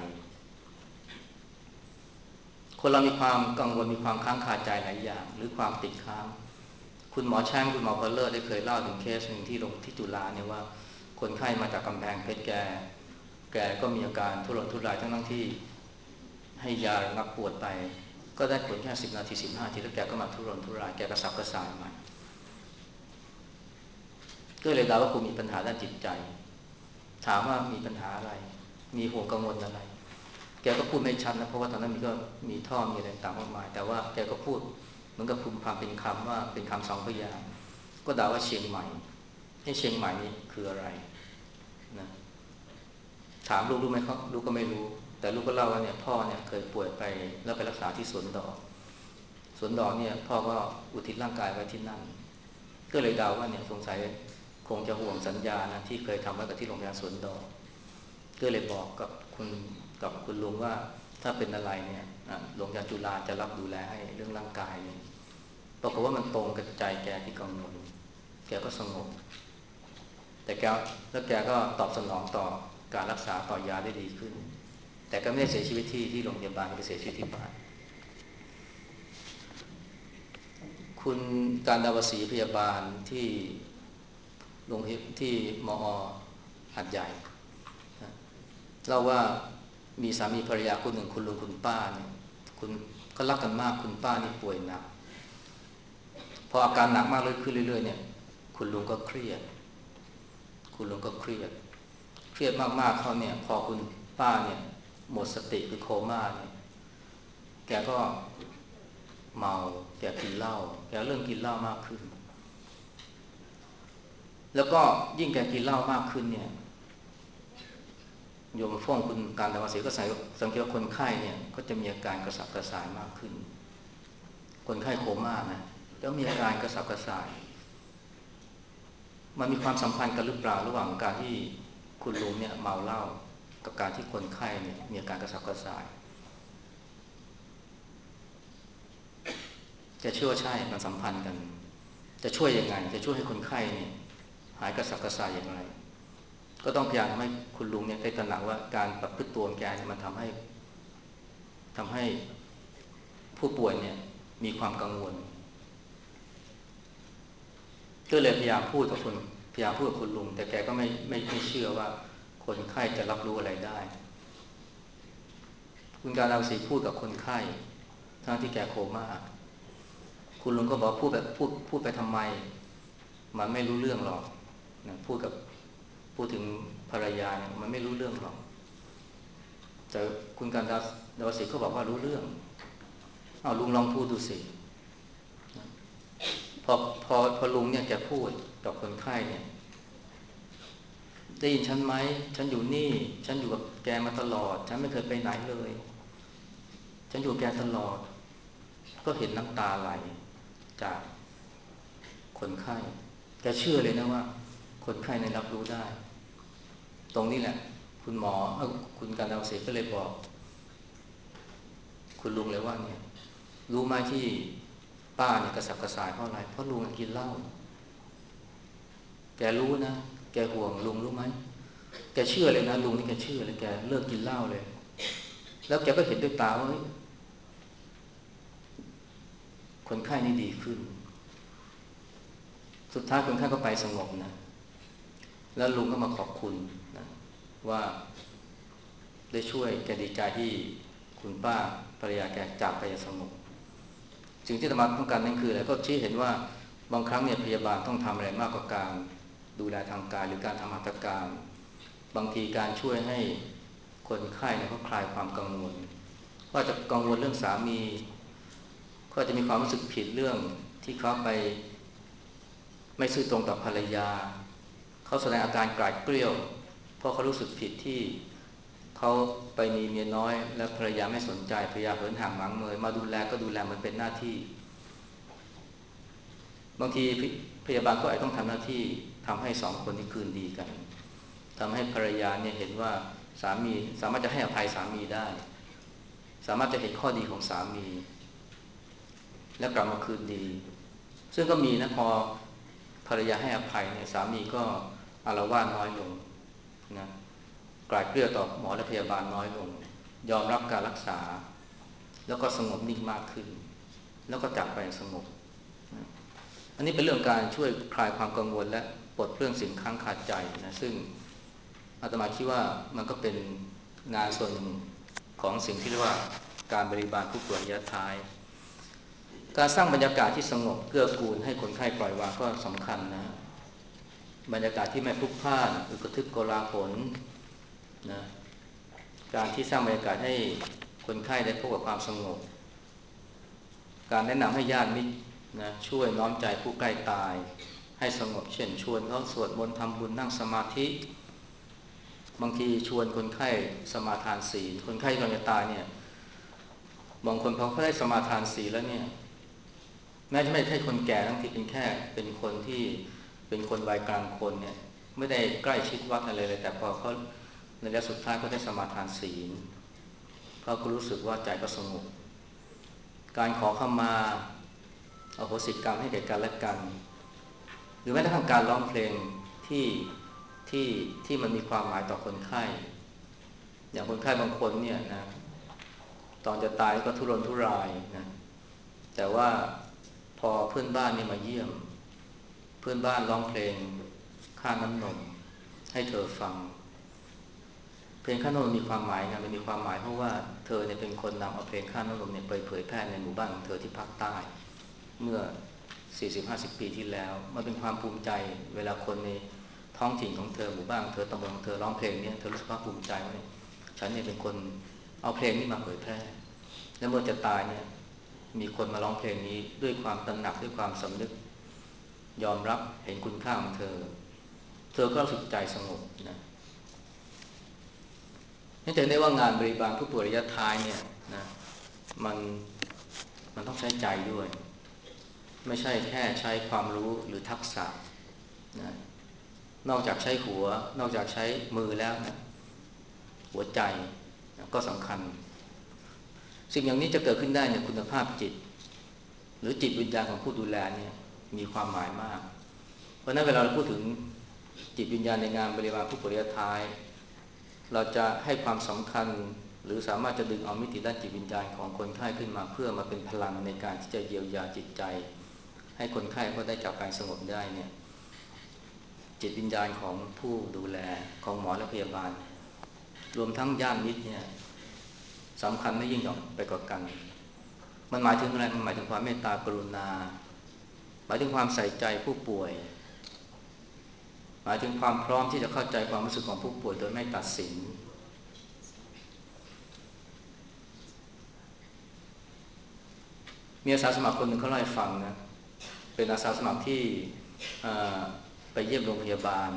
คนเรามีความกังวลมีความค้างคาใจหลายอย่างหรือความติดค้างคุณหมอแช่งคุณหมอพอลเลอร์ได้เคยเล่าถึงเคสหนึ่งที่โรงที่จุฬาเนี่ยว่าคนไข้มาจากกำแพงเพชรแกก็มีอาการทุรนทุรายทั้งที่ให้ยาระงับปวดไปก็ได้ผลแค่10 นาที15 นาทีแล้วแกก็มาทุรนทุรายแกกระสับกระส่ายมาก็เลยเดาว่าคงมีปัญหาด้านจิตใจถามว่ามีปัญหาอะไรมีห่วงกังวลอะไรแกก็พูดไม่ชัดนะเพราะว่าตอนนั้นมีท่อมีอะไรต่างมากมายแต่ว่าแกก็พูดเหมือนกับพึมพำเป็นคำว่าเป็นคำสองพยางค์ก็เดาว่าเชียงใหม่ให้เชียงใหม่นี่คืออะไรนะถามลูกรู้ไหมครับลูกก็ไม่รู้แต่ลูกก็เล่าว่าเนี่ยพ่อเนี่ยเคยป่วยไปแล้วไปรักษาที่สวนดอกเนี่ยพ่อก็อุทิศร่างกายไว้ที่นั่นก็เลยเดาว่าเนี่ยสงสัยคงจะห่วงสัญญานะที่เคยทำไว้กับที่โรงพยาบาลสวนดอกก็เลยบอกกับคุณลุงว่าถ้าเป็นอะไรเนี่ยโรงพยาบาลจุฬาจะรับดูแลให้เรื่องร่างกายเนี่ยปรากฏว่ามันตรงกับใจแกที่กังวลแกก็สงบแต่แกก็ตอบสนองต่อการรักษาต่อยาได้ดีขึ้นแต่ก็ไม่ได้เสียชีวิตที่โรงพยาบาลไปเสียชีวิตที่บ้านคุณการดาวศรีพยาบาลที่โรงพยาบาลที่มอหัดใหญ่เล่าว่ามีสามีภรรยาคู่หนึ่งคุณลุงคุณป้าเนี่ยคุณก็รักกันมากคุณป้านี่ป่วยหนักพออาการหนักมากเลยขึ้นเรื่อยๆเนี่ยคุณลุงก็เครียดมากๆเขาเนี่ยพอคุณป้าเนี่ยหมดสติคือโคม่าเนี่ยแกก็เมาแกกินเหล้าแกเริ่มกินเหล้ามากขึ้นแล้วก็ยิ่งแกกินเหล้ามากขึ้นเนี่ยโยมฟ้องคุณการดาวศรีก็สังเกตว่าคนไข้เนี่ยก็จะมีอาการกระสับกระส่ายมากขึ้นคนไข้โคม่านะแล้วมีอาการกระสับกระส่ายมันมีความสัมพันธ์กันหรือเปล่าระหว่างการที่คุณลุงเนี่ยเมาเหล้ากับการที่คนไข้เนี่ยมีอาการกระสับกระส่ายจะเชื่อว่าใช่มันสัมพันธ์กันจะช่วยยังไงจะช่วยให้คนไข้เนี่ยหายกระสับกระส่ายอย่างไรก็ต้องพยายามทำให้คุณลุงเนี่ยได้ตระหนักว่าการประพฤติตัวแกมันทำให้ผู้ป่วยเนี่ยมีความกังวลก็เลยพยายามพูดกับคุณลุงแต่แกก็ไม่เชื่อว่าคนไข้จะรับรู้อะไรได้คุณการเอาสีพูดกับคนไข้ทั้งที่แกโคม่าคุณลุงก็บอกพูดไปทำไมมันไม่รู้เรื่องหรอกนะพูดถึงภรรยาเนี่ยมันไม่รู้เรื่องหรอกแต่คุณการดาวศรีก็บอกว่ารู้เรื่องเอาลุงลองพูดดูสิพอลุงเนี่ยแกพูดกับคนไข้เนี่ยได้ยินฉันไหมฉันอยู่นี่ฉันอยู่กับแกมาตลอดฉันไม่เคยไปไหนเลยฉันอยู่แกตลอดก็เห็นน้ำตาไหลจากคนไข้แกเชื่อเลยนะว่าคนไข้ในรับรู้ได้ตรงนี้แหละคุณการดาวศรีก็เลยบอกคุณลุงเลยว่าเนี่ยรู้ไหมที่ป้าเนี่ยกระสับกระส่ายเพราะอะไรเพราะลุงกินเหล้าแกรู้นะแกห่วงลุงรู้ไหมแกเชื่อเลยนะลุงนี่แกเชื่อเลยแกเลิกกินเหล้าเลยแล้วแกก็เห็นด้วยตาว่าคนไข้นี่ดีขึ้นสุดท้ายคนไข้ก็ไปสงบนะแล้วลุงก็มาขอบคุณนะว่าได้ช่วยแกดีใจที่คุณป้าภรรยาแกจากไปอย่างสงบสิ่งที่ธรรมะต้องการนั่นคืออะไรก็ชี้เห็นว่าบางครั้งเนี่ยพยาบาลต้องทำอะไรมากกว่าการดูแลทางกายหรือการทำหัตถการบางทีการช่วยให้คนไข้เนี่ยเขาคลายความกังวลก็จะกังวลเรื่องสามีก็จะมีความรู้สึกผิดเรื่องที่เขาไปไม่ซื่อตรงต่อภรรยาเขาแสดงอาการกราดเกรี้ยวเพราะเขารู้สึกผิดที่เขาไปมีเมียน้อยและภรรยาไม่สนใจภรรยาเหินห่างหมางเมยมาดูแลก็ดูแลมันเป็นหน้าที่บางทีพยาบาลก็อาจต้องทำหน้าที่ทำให้สองคนนี้คืนดีกันทำให้ภรรยาเนี่ยเห็นว่าสามีสามารถจะให้อภัยสามีได้สามารถจะเห็นข้อดีของสามีและกลับมาคืนดีซึ่งก็มีนะพอภรรยาให้อภัยเนี่ยสามีก็อาละวาดน้อยลงนะกลายเกลี้ยต่อหมอและพยาบาลน้อยลงยอมรับการรักษาแล้วก็สงบนิ่งมากขึ้นแล้วก็จากไปอย่างสงบนะอันนี้เป็นเรื่องการช่วยคลายความกังวลและปลดเปลื้องสิ่งค้างคาใจนะซึ่งอาตมาคิดว่ามันก็เป็นงานส่วนหนึ่งของสิ่งที่เรียกว่าการบริบาลผู้ป่วยระยะท้ายการสร้างบรรยากาศที่สงบเกื้อกูลให้คนไข้ปล่อยวางก็สำคัญนะบรรยากาศที่ไม่พลุกพล่านหรือกระทึกโกลาหลนะการที่สร้างบรรยากาศให้คนไข้ได้พบกับความสงบการแนะนำให้ญาติมิตรนะช่วยน้อมใจผู้ใกล้ตายให้สงบเช่นชวนเขาสวดมนต์ทำบุญนั่งสมาธิบางทีชวนคนไข้สมาทานศีลคนไข้กำลังจะตายเนี่ยบางคนพอเขาได้สมาทานศีลแล้วเนี่ยแม้จะไม่ใช่คนแก่ทั้งที่เป็นแค่เป็นคนที่เป็นคนวัยกลางคนเนี่ยไม่ได้ใกล้ชิดวัดอะไรเลยแต่พอเขาในระยะสุดท้ายก็ได้สมาทานศีลเขาก็รู้สึกว่าใจก็สงบการขอขมาอโหสิกรรมให้แก่กันและกันหรือแม้กระทั่งการร้องเพลงที่ที่มันมีความหมายต่อคนไข้อย่างคนไข้บางคนเนี่ยนะตอนจะตายก็ทุรนทุรายนะแต่ว่าพอเพื่อนบ้านนี่มาเยี่ยมเพื่อนบ้านร้องเพลงค่าน้ำนมให้เธอฟังเพลงค่าน้ำนมมีความหมายนะมันมีความหมายเพราะว่าเธอเนี่ยเป็นคนนำเอาเพลงค่าน้ำนมเนี่ยไปเผยแพร่ในหมู่บ้านของเธอที่ภาคใต้เมื่อ 40-50 ปีที่แล้วมันเป็นความภูมิใจเวลาคนในท้องถิ่นของเธอหมู่บ้านของเธอตำบลของเธอร้องเพลงนี้เธอรู้สึกภาคภูมิใจว่าฉันเนี่ยเป็นคนเอาเพลงนี้มาเผยแพร่และเมื่อจะตายเนี่ยมีคนมาร้องเพลงนี้ด้วยความตระหนักด้วยความสำนึกยอมรับเห็นคุณค่าของเธอก็รู้สึกใจสงบนะนี่จะได้ว่างานบริบาลผู้ป่วยระยะท้ายเนี่ยนะมันต้องใช้ใจด้วยไม่ใช่แค่ใช้ความรู้หรือทักษะนะนอกจากใช้หัวนอกจากใช้มือแล้วนะหัวใจนะก็สำคัญสิ่งอย่างนี้จะเกิดขึ้นได้ในคุณภาพจิตหรือจิตวิญญาณของผู้ดูแลเนี่ยมีความหมายมากเพราะนั้นเวลาเราพูดถึงจิตวิญญาณในงานบริบาลผู้ป่วยระยะท้ายเราจะให้ความสำคัญหรือสามารถจะดึงเอามิติด้านจิตวิญญาณของคนไข้ขึ้นมาเพื่อมาเป็นพลังในการที่จะเยียวยาจิตใจให้คนไข้ก็ได้จากการสงบได้เนี่ยจิตวิญญาณของผู้ดูแลของหมอและพยาบาลรวมทั้งญาติมิตรเนี่ยสำคัญไม่ยิ่งหย่อนไปกว่ากันมันหมายถึงอะไรมันหมายถึงความเมตตากรุณาหมายถึงความใส่ใจผู้ป่วยหมายถึงความพร้อมที่จะเข้าใจความรู้สึกของผู้ป่วยโดยไม่ตัดสินมีอาสาสมัครคนหนึ่งเขาเล่าให้ฟังนะเป็นอาสาสมัครที่ไปเยี่ยมโรงพยาบาล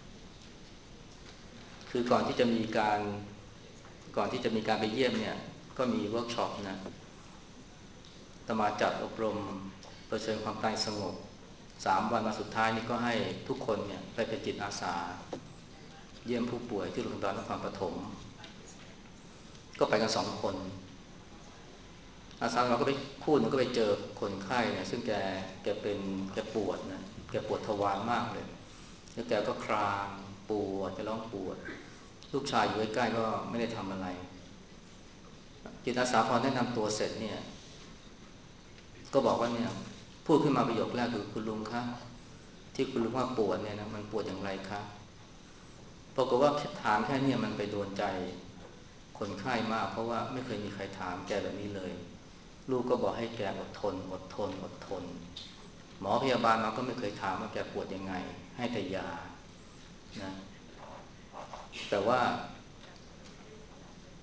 คือก่อนที่จะมีการไปเยี่ยมเนี่ยก็มีเวิร์กช็อปนะอาตมาจัดอบรมเผชิญความตายสงบ3 วันมาสุดท้ายนี่ก็ให้ทุกคนเนี่ยไปเป็นจิตอาสาเยี่ยมผู้ป่วยที่โรงพยาบาลนครปฐมก็ไปกัน2 คนอาสาเราก็ไปคู่นึงก็ไปเจอคนไข้เนี่ยซึ่งแกปวดนะแกปวดทวารมากเลยแล้วแกก็ครางปวดแกร้องปวดลูกชายอยู่ใกล้ๆก็ไม่ได้ทำอะไรจิตอาสาพอแนะนำตัวเสร็จเนี่ยก็บอกว่าเนี่ยพูดขึ้นมาประโยคแรกคือคุณลุงคะที่คุณลุงว่าปวดเนี่ยนะมันปวดอย่างไรคะปรากฏว่าถามแค่นี้มันไปโดนใจคนไข้มากเพราะว่าไม่เคยมีใครถามแกแบบนี้เลยลูกก็บอกให้แกอดทนหมอพยาบาลมาก็ไม่เคยถามว่าแกปวดยังไงให้แต่ยานะแต่ว่า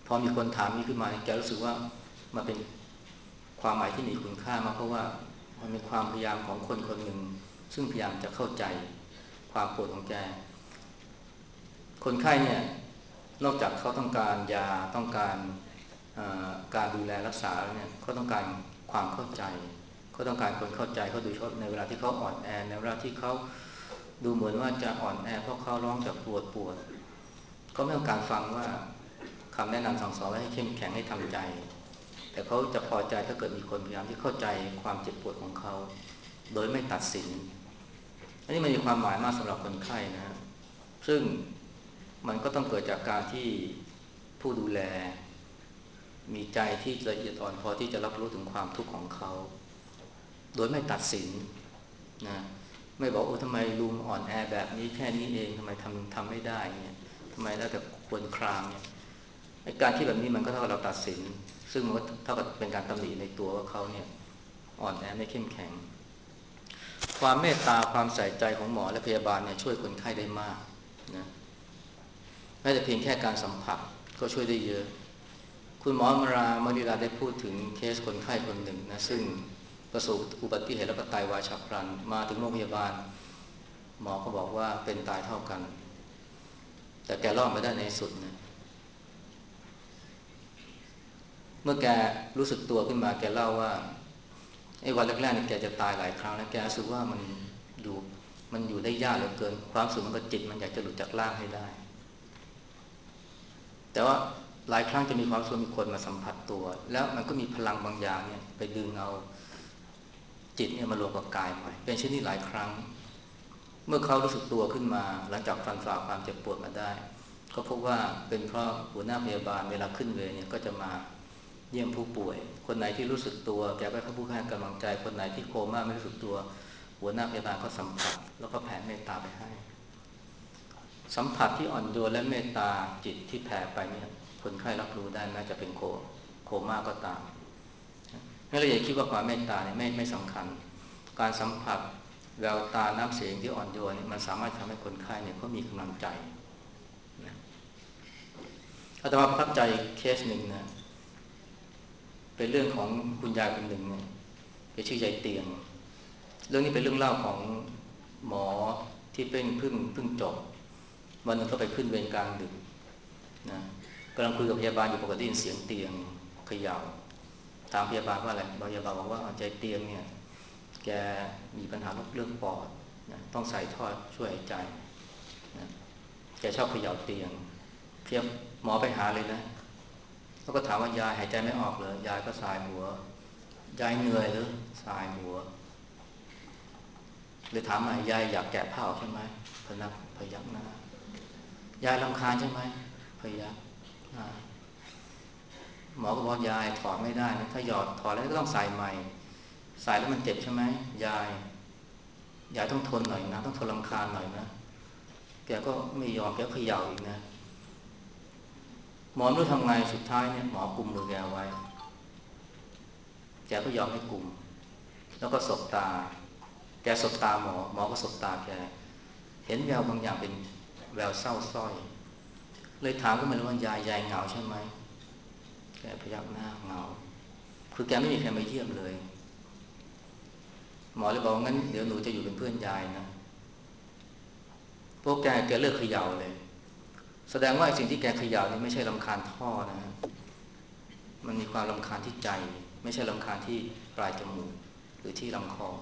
พอมีคนถามนี้ขึ้นมาแกรู้สึกว่ามันเป็นความหมายที่มีคุณค่ามากเพราะว่ามันเป็นความพยายามของคนคนหนึ่งซึ่งพยายามจะเข้าใจความปวดของแกคนไข้เนี่ยนอกจากเขาต้องการยาต้องการการดูแลรักษาเนี่ยเขาต้องการความเข้าใจเขาต้องการคนเข้าใจเขาดูในเวลาที่เขาอ่อนแอในเวลาที่เขาดูเหมือนว่าจะอ่อนแอเพราะเขาร้องจากปวดเขาไม่ต้องการฟังว่าคำแนะนำสั่งสอนให้เข้มแข็งให้ทำใจแต่เขาจะพอใจถ้าเกิดมีคนพยายามที่เข้าใจความเจ็บปวดของเขาโดยไม่ตัดสินอันนี้มันมีความหมายมากสำหรับคนไข้นะซึ่งมันก็ต้องเกิดจากการที่ผู้ดูแลมีใจที่ละเอียดอ่อนพอที่จะรับรู้ถึงความทุกข์ของเขาโดยไม่ตัดสินนะไม่บอกโอ้ทำไมลุงอ่อนแอแบบนี้แค่นี้เองทำไมทำไม่ได้เนี่ยทำไมแล้วแต่ควรครางเนี่ยการที่แบบนี้มันก็เท่ากับเราตัดสินซึ่งมันก็เท่ากับเป็นการตำหนิในตัวว่าเขาเนี่ยอ่อนแอไม่เข้มแข็งความเมตตาความใส่ใจของหมอและพยาบาลเนี่ยช่วยคนไข้ได้มากนะแม้แต่เพียงแค่การสัมผัสก็ช่วยได้เยอะคุณหมอมาริลาได้พูดถึงเคสคนไข้คนหนึ่งนะซึ่งประสบอุบัติเหตุแล้วก็ตายวายฉับพลันมาถึงโรงพยาบาลหมอก็บอกว่าเป็นตายเท่ากันแต่แกรอดมาได้ในสุดนะเมื่อแกรู้สึกตัวขึ้นมาแกเล่าว่าไอ้วันแรกๆเนี่ยแกจะตายหลายครั้งแล้วแกรู้สึกว่าอยู่มันอยู่ได้ยากเหลือเกินความสุขมันก็จิตมันอยากจะหลุดจากร่างให้ได้แต่ว่าหลายครั้งจะมีความสุขมีคนมาสัมผัสตัวแล้วมันก็มีพลังบางอย่างเนี่ยไปดึงเอาจิตเนี่ยมารวมกับกายใหม่เป็นเช่นนี้หลายครั้งเมื่อเขารู้สึกตัวขึ้นมาหลังจากฟันฝ่าความเจ็บปวดมาได้ก็พบว่าเป็นเพราะหัวหน้าพยาบาลเวลาขึ้นเวรเนี่ยก็จะมาเยี่ยมผู้ป่วยคนไหนที่รู้สึกตัวแกก็เข้าผู้ให้กำลังใจคนไหนที่โคม่าไม่รู้สึกตัวหัวหน้าพยาบาลก็สัมผัสแล้วก็แผ่เมตตาไปให้สัมผัสที่อ่อนโยนและเมตตาจิตที่แผ่ไปเนี่ยคนไข้รับรู้ได้แม้จะเป็นโคม่าก็ตามงั้นเราอย่าคิดว่าความเมตตาเนี่ยไม่สำคัญการสัมผัสแววตาน้ำเสียงที่อ่อนโยนมันสามารถทำให้คนไข้เนี่ยเขามีกำลังใจอาตมาประทับใจเคสหนึ่งนะเป็นเรื่องของคุณยายคนหนึ่งเนี่ยเป็นชื่อยายเตียงเรื่องนี้เป็นเรื่องเล่าของหมอที่เป็นเพิ่งจบวันนึงก็ไปขึ้นเวรกลางดึกนะกำลังคุยกับพยาบาลอยู่ปกติได้ยินเสียงเตียงเขย่าถามพยาบาลว่าอะไรพยาบาลบอกว่าใจเตียงเนี่ยแกมีปัญหาเรื่องปอดนะต้องใส่ท่อช่วยหายใจนะแกชอบเขย่าเตียงเพียบหมอไปหาเลยนะแล้วก็ถามว่ายายหายใจไม่ออกเลยยายก็สายหัวยายเหนื่อยหรือสายหัวเลยถามใหม่ยายอยากแกะผ้าใช่ไหมพยักหน้ายายรำคาญใช่ไหมพยักหน้าหมอก็บอกยายถอดไม่ได้นะถ้าหยอดถอดแล้วก็ต้องใส่ใหม่ใส่แล้วมันเจ็บใช่ไหมยายต้องทนหน่อยนะต้องทนรำคาญหน่อยนะแกก็ไม่ยอมแกเขย่าอีกนะหมอไม่รู้ทำไงสุดท้ายเนี่ยหมอกุมมือแกไว้แกก็ยอมให้กุมแล้วก็สบตาแกสบตาหมอก็สบตาแกเห็นแววบางอย่างเป็นแววเศร้าส้อยเลยถามก็ไม่รู้ว่ายายเหงาใช่ไหมแกพยักหน้าเหงาคือแกไม่มีใครมาเยี่ยมเลยหมอเลยบอกงั้นเดี๋ยวหนูจะอยู่เป็นเพื่อนยายนะพวกแกเลิกเขย่าเลยแสดงว่าสิ่งที่แกเขย่านี่ไม่ใช่รำคาญท่อนะมันมีความรำคาญที่ใจไม่ใช่รำคาญที่ปลายจมูกหรือที่ลำคอ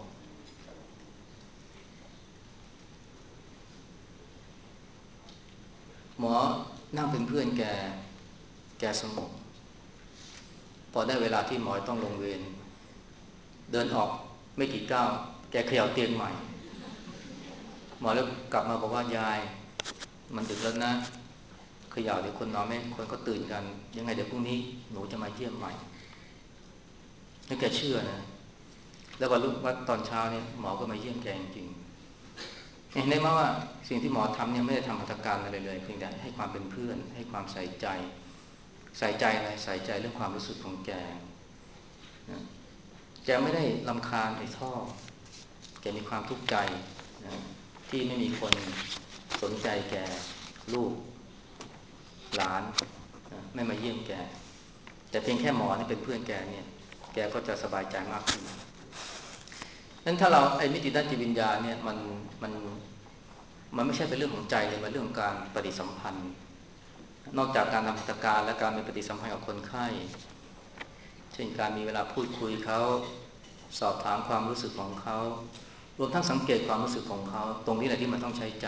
หมอนั่งเป็นเพื่อนแกสงบพอได้เวลาที่หมอต้องลงเวรเดินออกไม่กี่ก้าวแกเขย่าเตียงใหม่หมอแล้วกลับมาบอกว่ายายมันดึกแล้วนะเขย่าเดี๋ยวคนนอนไม่คนก็ตื่นกันยังไงเดี๋ยวพรุ่งนี้หนูจะมาเยี่ยมใหม่แล้วแกเชื่อนะแล้ววันรุ่งตอนเช้าเนี่ยหมอก็มาเยี่ยมแกจริงเห็นได้ไหมว่าสิ่งที่หมอทำเนี่ยไม่ได้ทำหัตถการอะไรเลยเพียงแต่ให้ความเป็นเพื่อนให้ความใส่ใจอะไรใส่ใจเรื่องความรู้สึกของแกนะแกไม่ได้รำคาญไอ้ท่อแกมีความทุกข์ใจนะที่ไม่มีคนสนใจแกลูกหลานไม่มาเยี่ยมแกแต่เพียงแค่หมอนี่เป็นเพื่อนแกเนี่ยแกก็จะสบายใจมากขึ้นนั้นถ้าเราไอ้มิติด้านจิตวิญญาณเนี่ยมันมันไม่ใช่เป็นเรื่องของใจเลยมันเรื่องของการปฏิสัมพันธ์นอกจากการทำหัตถการและการมีปฏิสัมพันธ์กับคนไข้เช่นการมีเวลาพูดคุยเขาสอบถามความรู้สึกของเขารวมทั้งสังเกตความรู้สึกของเขาตรงนี้แหละที่มันต้องใช้ใจ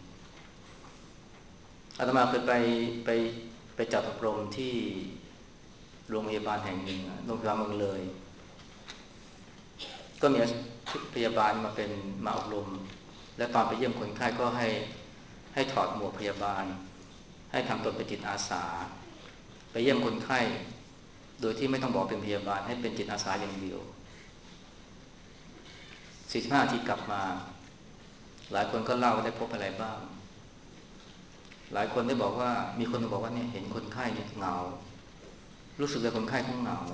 อาตมาเคยไปไปจัดอบรมที่โรงพยาบาลแห่งหนึ่งโรงพยาบาลเมืองเลยก็มีพยาบาลมาอบรมและตอนไปเยี่ยมคนไข้ก็ให้ถอดหมวกพยาบาลให้ทำตนเป็นจิตอาสาไปเยี่ยมคนไข้โดยที่ไม่ต้องบอกเป็นพยาบาลให้เป็นจิตอาสาอย่างเดียว45 นาทีกลับมาหลายคนก็เล่าว่าได้พบอะไรบ้างหลายคนได้บอกว่ามีคนบอกว่าเนี่ยเห็นคนไข้เนี่ยเหงารู้สึกเลยคนไข้เขาเหงา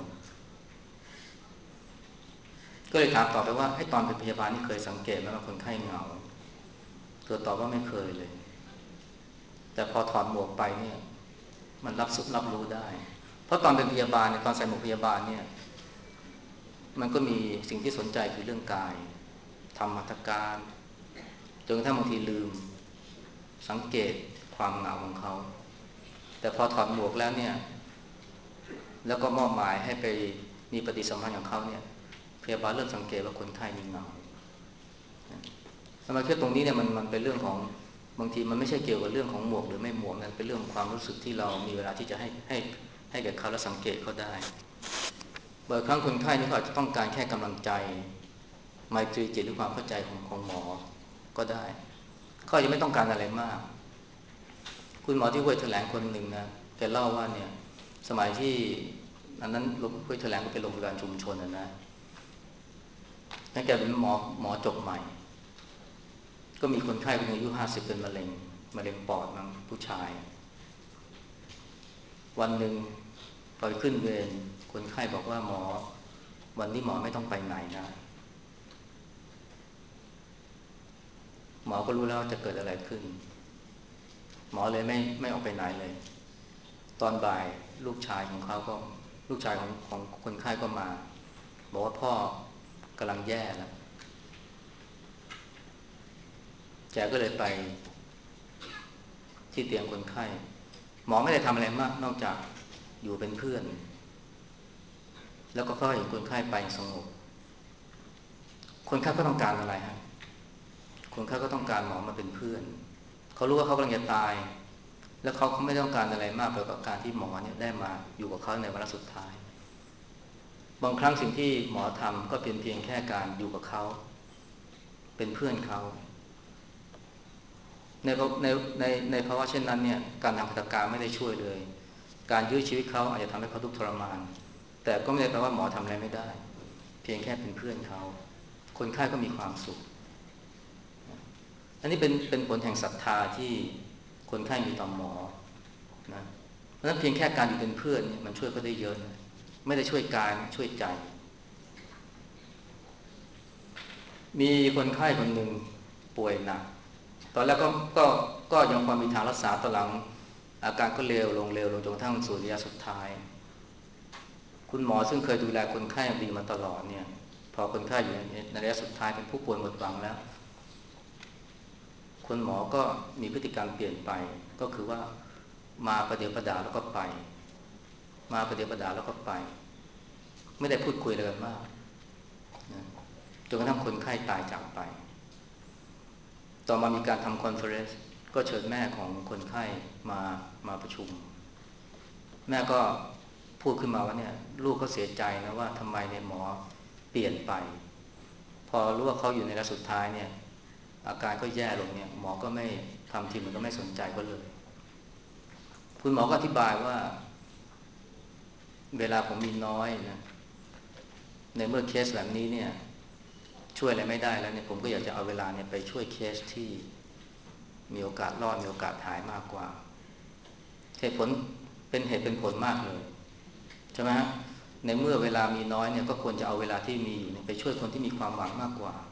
ก็เลยถามต่อไปว่าให้ตอนเป็นพยาบาลนี่เคยสังเกตไหมว่าคนไข้เหงาเธอตอบว่าไม่เคยเลยแต่พอถอดหมวกไปเนี่ยมันรับรู้ได้เพราะตอนเป็นพยาบาลเนี่ยตอนใส่หมวกพยาบาลเนี่ยมันก็มีสิ่งที่สนใจคือเรื่องกายทำหัตถการจนกระทั่งบางทีลืมสังเกตความเหงาของเขาแต่พอถอดหมวกแล้วเนี่ยแล้วก็มอบหมายให้ไปมีปฏิสัมพันธ์กับเขาเนี่ยพยาบาลเริ่มสังเกตว่าคนไข้มีเหงาสมาธิตรงนี้เนี่ยมันเป็นเรื่องของบางทีมันไม่ใช่เกี่ยวกับเรื่องของหมวกหรือไม่หมวกนะเป็นเรื่องของความรู้สึกที่เรามีเวลาที่จะให้แก่เขาและสังเกตเขาได้บางครั้งคนไข้นี่เขาอาจจะต้องการแค่กำลังใจไมตรีจิตหรือความเข้าใจของหมอก็ได้เขายังไม่ต้องการอะไรมากคุณหมอที่ห้วยแถลงคนหนึ่งนะแกเล่าว่าเนี่ยสมัยที่อันนั้นห้วยแถลงก็เป็นโรงพยาบาลชุมชนนะนั่นแกเป็นหมอจบใหม่ก็มีคนไข้คนอายุ50เป็นมะเร็งปอดมั้งผู้ชายวันหนึ่งพอขึ้นเวรคนไข้บอกว่าหมอวันนี้หมอไม่ต้องไปไหนนะหมอก็รู้แล้วจะเกิดอะไรขึ้นหมอเลยไม่ออกไปไหนเลยตอนบ่ายลูกชายของเขาก็ลูกชายของคนไข้ก็มาบอกว่าพ่อกำลังแย่แล้วแกก็เลยไปที่เตียงคนไข้หมอไม่ได้ทำอะไรมากนอกจากอยู่เป็นเพื่อนแล้วก็ค่อยเห็นคนไข้ไปสงบคนไข้ก็ต้องการอะไรฮะคนไข้ก็ต้องการหมอมาเป็นเพื่อนเขารู้ว่าเขากำลังจะตายแล้วเขาไม่ต้องการอะไรมากไปกว่าการที่หมอเนี่ยได้มาอยู่กับเขาในวาระสุดท้ายบางครั้งสิ่งที่หมอทำก็เป็นเพียงแค่การอยู่กับเขาเป็นเพื่อนเขาในในในภาวะเช่นนั้นเนี่ยการทำหัตถการไม่ได้ช่วยเลยการยื้อชีวิตเขาอาจจะทำให้เขาทุกข์ทรมานแต่ก็ไม่ได้แปลว่าหมอทำอะไรไม่ได้เพียงแค่เป็นเพื่อนเขาคนไข้ก็มีความสุขอันนี้เป็นผลแห่งศรัทธาที่คนไข้มีต่อหมอนะเพราะฉะนั้นเพียงแค่การอยู่เป็นเพื่อนเนี่ยมันช่วยเขาได้เยอะนะไม่ได้ช่วยกายช่วยใจมีคนไข้คนหนึ่งป่วยหนักตอนแรกก็ก็ยังพอมีทางรักษาตอนหลังอาการก็เลวลงจนกระทั่งสู่ระยะสุดท้ายคุณหมอซึ่งเคยดูแลคนไข้ดีมาตลอดเนี่ยพอคนไข้อยู่ในระยะสุดท้ายเป็นผู้ป่วยหมดหวังแล้วคุณหมอก็มีพฤติกรรมเปลี่ยนไปก็คือว่ามาประเดี๋ยวประดาแล้วก็ไปมาประเดี๋ยวประดาแล้วก็ไปไม่ได้พูดคุยอะไรกันมากนะจนกระทั่งคนไข้ตายจากไปต่อมามีการทำคอนเฟอเรนซ์ก็เชิญแม่ของคนไข้มาประชุมแม่ก็พูดขึ้นมาว่าเนี่ยลูกเขาเสียใจนะว่าทำไมเนี่ยหมอเปลี่ยนไปพอรู้ว่าเขาอยู่ในระยะสุดท้ายเนี่ยอาการก็แย่ลงเนี่ยหมอก็ไม่ทำทีมันก็ไม่สนใจก็เลยคุณหมอก็อธิบายว่าเวลาผมมีน้อยนะในเมื่อเคสแบบนี้เนี่ยช่วยอะไรไม่ได้แล้วเนี่ยผมก็อยากจะเอาเวลาเนี่ยไปช่วยเคสที่มีโอกาสรอดมีโอกาสหายมากกว่าเหตุผลเป็นเหตุเป็นผลมากเลยใช่ไหมฮะในเมื่อเวลามีน้อยเนี่ยก็ควรจะเอาเวลาที่มีอยู่ไปช่วยคนที่มีความหวังมากกว่า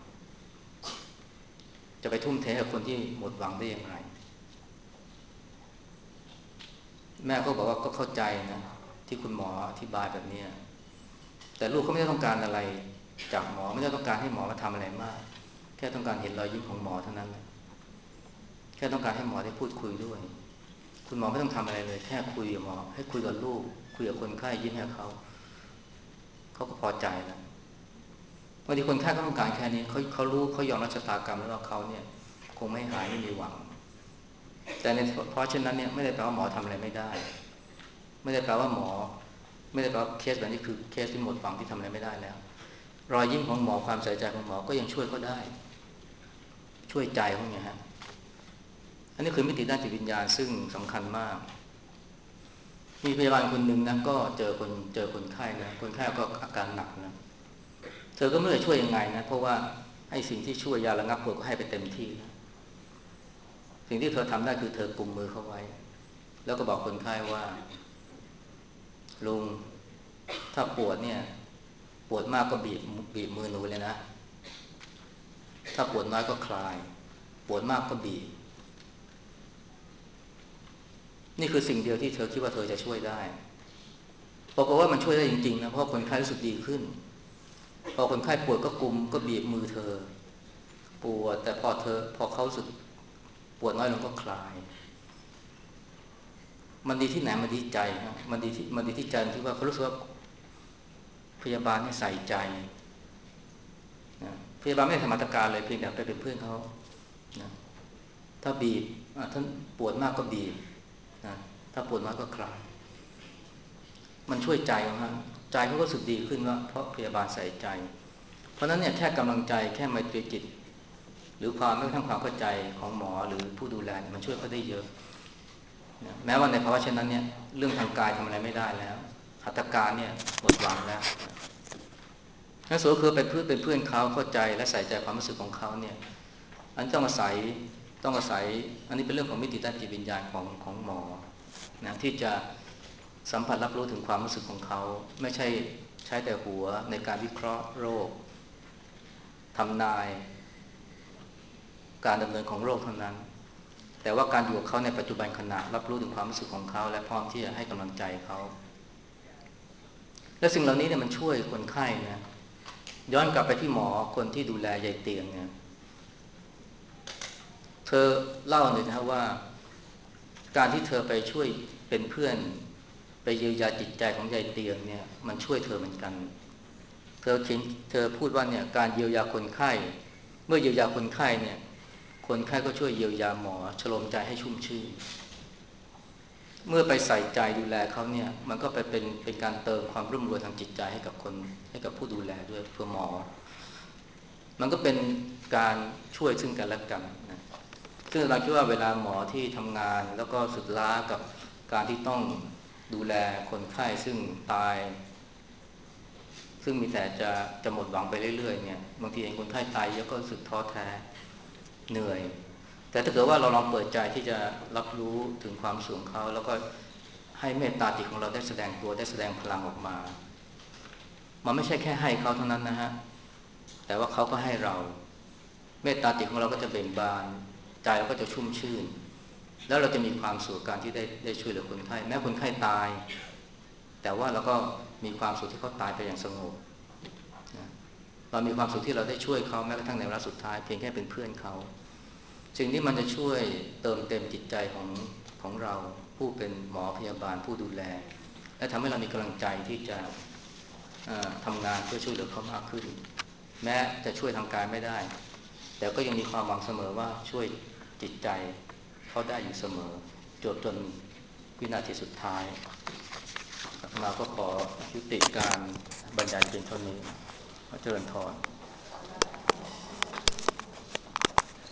จะไปทุ่มเทกับคนที่หมดหวังได้อย่างไรแม่ก็บอกว่าก็เข้าใจนะที่คุณหมออธิบายแบบนี้แต่ลูกเขาไม่ได้ต้องการอะไรจากหมอไม่ได้ต้องการให้หมอมาทำอะไรมากแค่ต้องการเห็นรอยยิ้มของหมอเท่านั้นแค่ต้องการให้หมอได้พูดคุยด้วยคุณหมอไม่ต้องทำอะไรเลยแค่คุยกับหมอให้คุยกับลูกคุยกับคนไข้ยิ้มให้เขาก็พอใจแล้วบางทีคนไข้ก็ต้องการแค่นี้เขารู้เขายอมรับชะตากรรมแล้วว่าเขาเนี่ยคงไม่หายไม่มีหวังแต่ในเพราะเช่นนั้นเนี่ยไม่ได้แปลว่าหมอทำอะไรไม่ได้ไม่ได้แปลว่าหมอไม่ได้แปลว่าเคสแบบนี้คือเคสที่หมดหวังที่ทำอะไรไม่ได้แล้วรอยยิ้มของหมอความใส่ใจของหมอก็ยังช่วยเขาได้ช่วยใจเขาไงฮะอันนี้คือมิติด้านจิตวิญญาณซึ่งสำคัญมากมีพยาบาลคนหนึ่งนะก็เจอคนไข้นะคนไข้ก็อาการหนักนะเธอก็ไม่รู้จะช่วยยังไงนะเพราะว่าไอ้สิ่งที่ช่วยยาระงับปวดก็ให้ไปเต็มที่นะสิ่งที่เธอทำได้คือเธอกุมมือเขาไว้แล้วก็บอกคนไข้ว่าลุงถ้าปวดเนี่ยปวดมากก็บีบมือหนูเลยนะถ้าปวดน้อยก็คลายปวดมากก็บีบนี่คือสิ่งเดียวที่เธอคิดว่าเธอจะช่วยได้บอกว่ามันช่วยได้จริงๆนะเพราะคนไข้รู้สึกดีขึ้นพอคนไข้ปวดก็กุมก็บีบมือเธอปวดแต่พอเขารู้สึกปวดน้อยลงก็คลายมันดีที่ไหนมันดีใจนะมันดีที่ใจที่ว่าเขารู้สึกว่าพยาบาลเนี่ยใส่ใจนะพยาบาลไม่ได้ทำมาตรการเลยเพียงแต่ไปเป็นเพื่อนเขานะถ้าบีบท่านปวดมากก็บีบนะถ้าปวดน้อยก็คลายมันช่วยใจนะใจเขาก็รู้สึกดีขึ้นว่าเพราะพยาบาลใส่ใจเพราะนั้นเนี่ยแค่กำลังใจแค่ไมตรีจิตหรือความไม่กระทั่งความเข้าใจของหมอหรือผู้ดูแลมันช่วยเขาได้เยอะแม้ว่าในภาวะเช่นนั้นเนี่ยเรื่องทางกายทำอะไรไม่ได้แล้วหัตถการเนี่ยหมดหวังแล้วนั่นส่วนคือเป็นเพื่อนเขาเข้าใจและใส่ใจความรู้สึกของเขาเนี่ยอันต้องอาศัยอันนี้เป็นเรื่องของมิติด้านจิตวิญญาณของหมอนะที่จะสัมผัสรับรู้ถึงความรู้สึกของเขาไม่ใช่ใช้แต่หัวในการวิเคราะห์โรคทำนายการดำเนินของโรคเท่านั้นแต่ว่าการอยู่กับเขาในปัจจุบันขณะรับรู้ถึงความรู้สึกของเขาและพร้อมที่จะให้กำลังใจเขาและสิ่งเหล่านี้เนี่ยมันช่วยคนไข้นะย้อนกลับไปที่หมอคนที่ดูแลยายเตียงเนี่ยเธอเล่าเลยนะว่าการที่เธอไปช่วยเป็นเพื่อนไปเยียวยาจิตใจของยายเตียงเนี่ยมันช่วยเธอเหมือนกันเธอพูดว่าเนี่ยการเยียวยาคนไข้เมื่อเยียวยาคนไข้เนี่ยคนไข้ก็ช่วยเยียวยาหมอชโลมใจให้ชุ่มชื่นเมื่อไปใส่ใจดูแลเขาเนี่ยมันก็ไปเป็นการเติมความร่ำรวยทางจิตใจให้กับผู้ดูแลด้วยเพื่อหมอมันก็เป็นการช่วยซึ่งกันและกันนะซึ่งเราคิดว่าเวลาหมอที่ทำงานแล้วก็สุดล้ากับการที่ต้องดูแลคนไข้ซึ่งตายซึ่งมีแต่จะหมดหวังไปเรื่อยๆเนี่ยบางทีเองคนไข้ตายเยอะก็รู้สึกท้อแท้เหนื่อยแต่ถ้าเกิดว่าเราลองเปิดใจที่จะรับรู้ถึงความสูงเขาแล้วก็ให้เมตตาจิตของเราได้แสดงตัวได้แสดงพลังออกมามันไม่ใช่แค่ให้เขาเท่านั้นนะฮะแต่ว่าเขาก็ให้เราเมตตาจิตของเราก็จะเบ่งบานใจเราก็จะชุ่มชื่นแล้วเราจะมีความสุขการที่ได้ช่วยเหลือคนไข้แม้คนไข้ตายแต่ว่าเราก็มีความสุขที่เขาตายไปอย่างสงบเรามีความสุขที่เราได้ช่วยเขาแม้กระทั่งในเวลาสุดท้ายเพียงแค่เป็นเพื่อนเขาสิ่งที่มันจะช่วยเติมเต็มจิตใจของเราผู้เป็นหมอพยาบาลผู้ดูแลและทำให้เรามีกำลังใจที่จะทำงานเพื่อช่วยเหลือเขามากขึ้นแม้จะช่วยทางกายไม่ได้แต่ก็ยังมีความหวังเสมอว่าช่วยจิตใจเขาได้อยู่เสมอจนวินาทีสุดท้ายเราก็ขอยุติการบรรยายเพียงเท่านี้เจริญพร